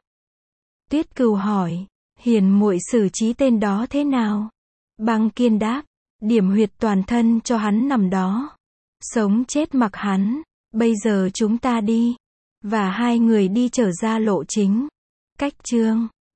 Tiết Cừu hỏi, hiền muội xử trí tên đó thế nào? Băng Kiên đáp, điểm huyệt toàn thân cho hắn nằm đó. Sống chết mặc hắn, bây giờ chúng ta đi. Và hai người đi trở ra lộ chính. Cách chương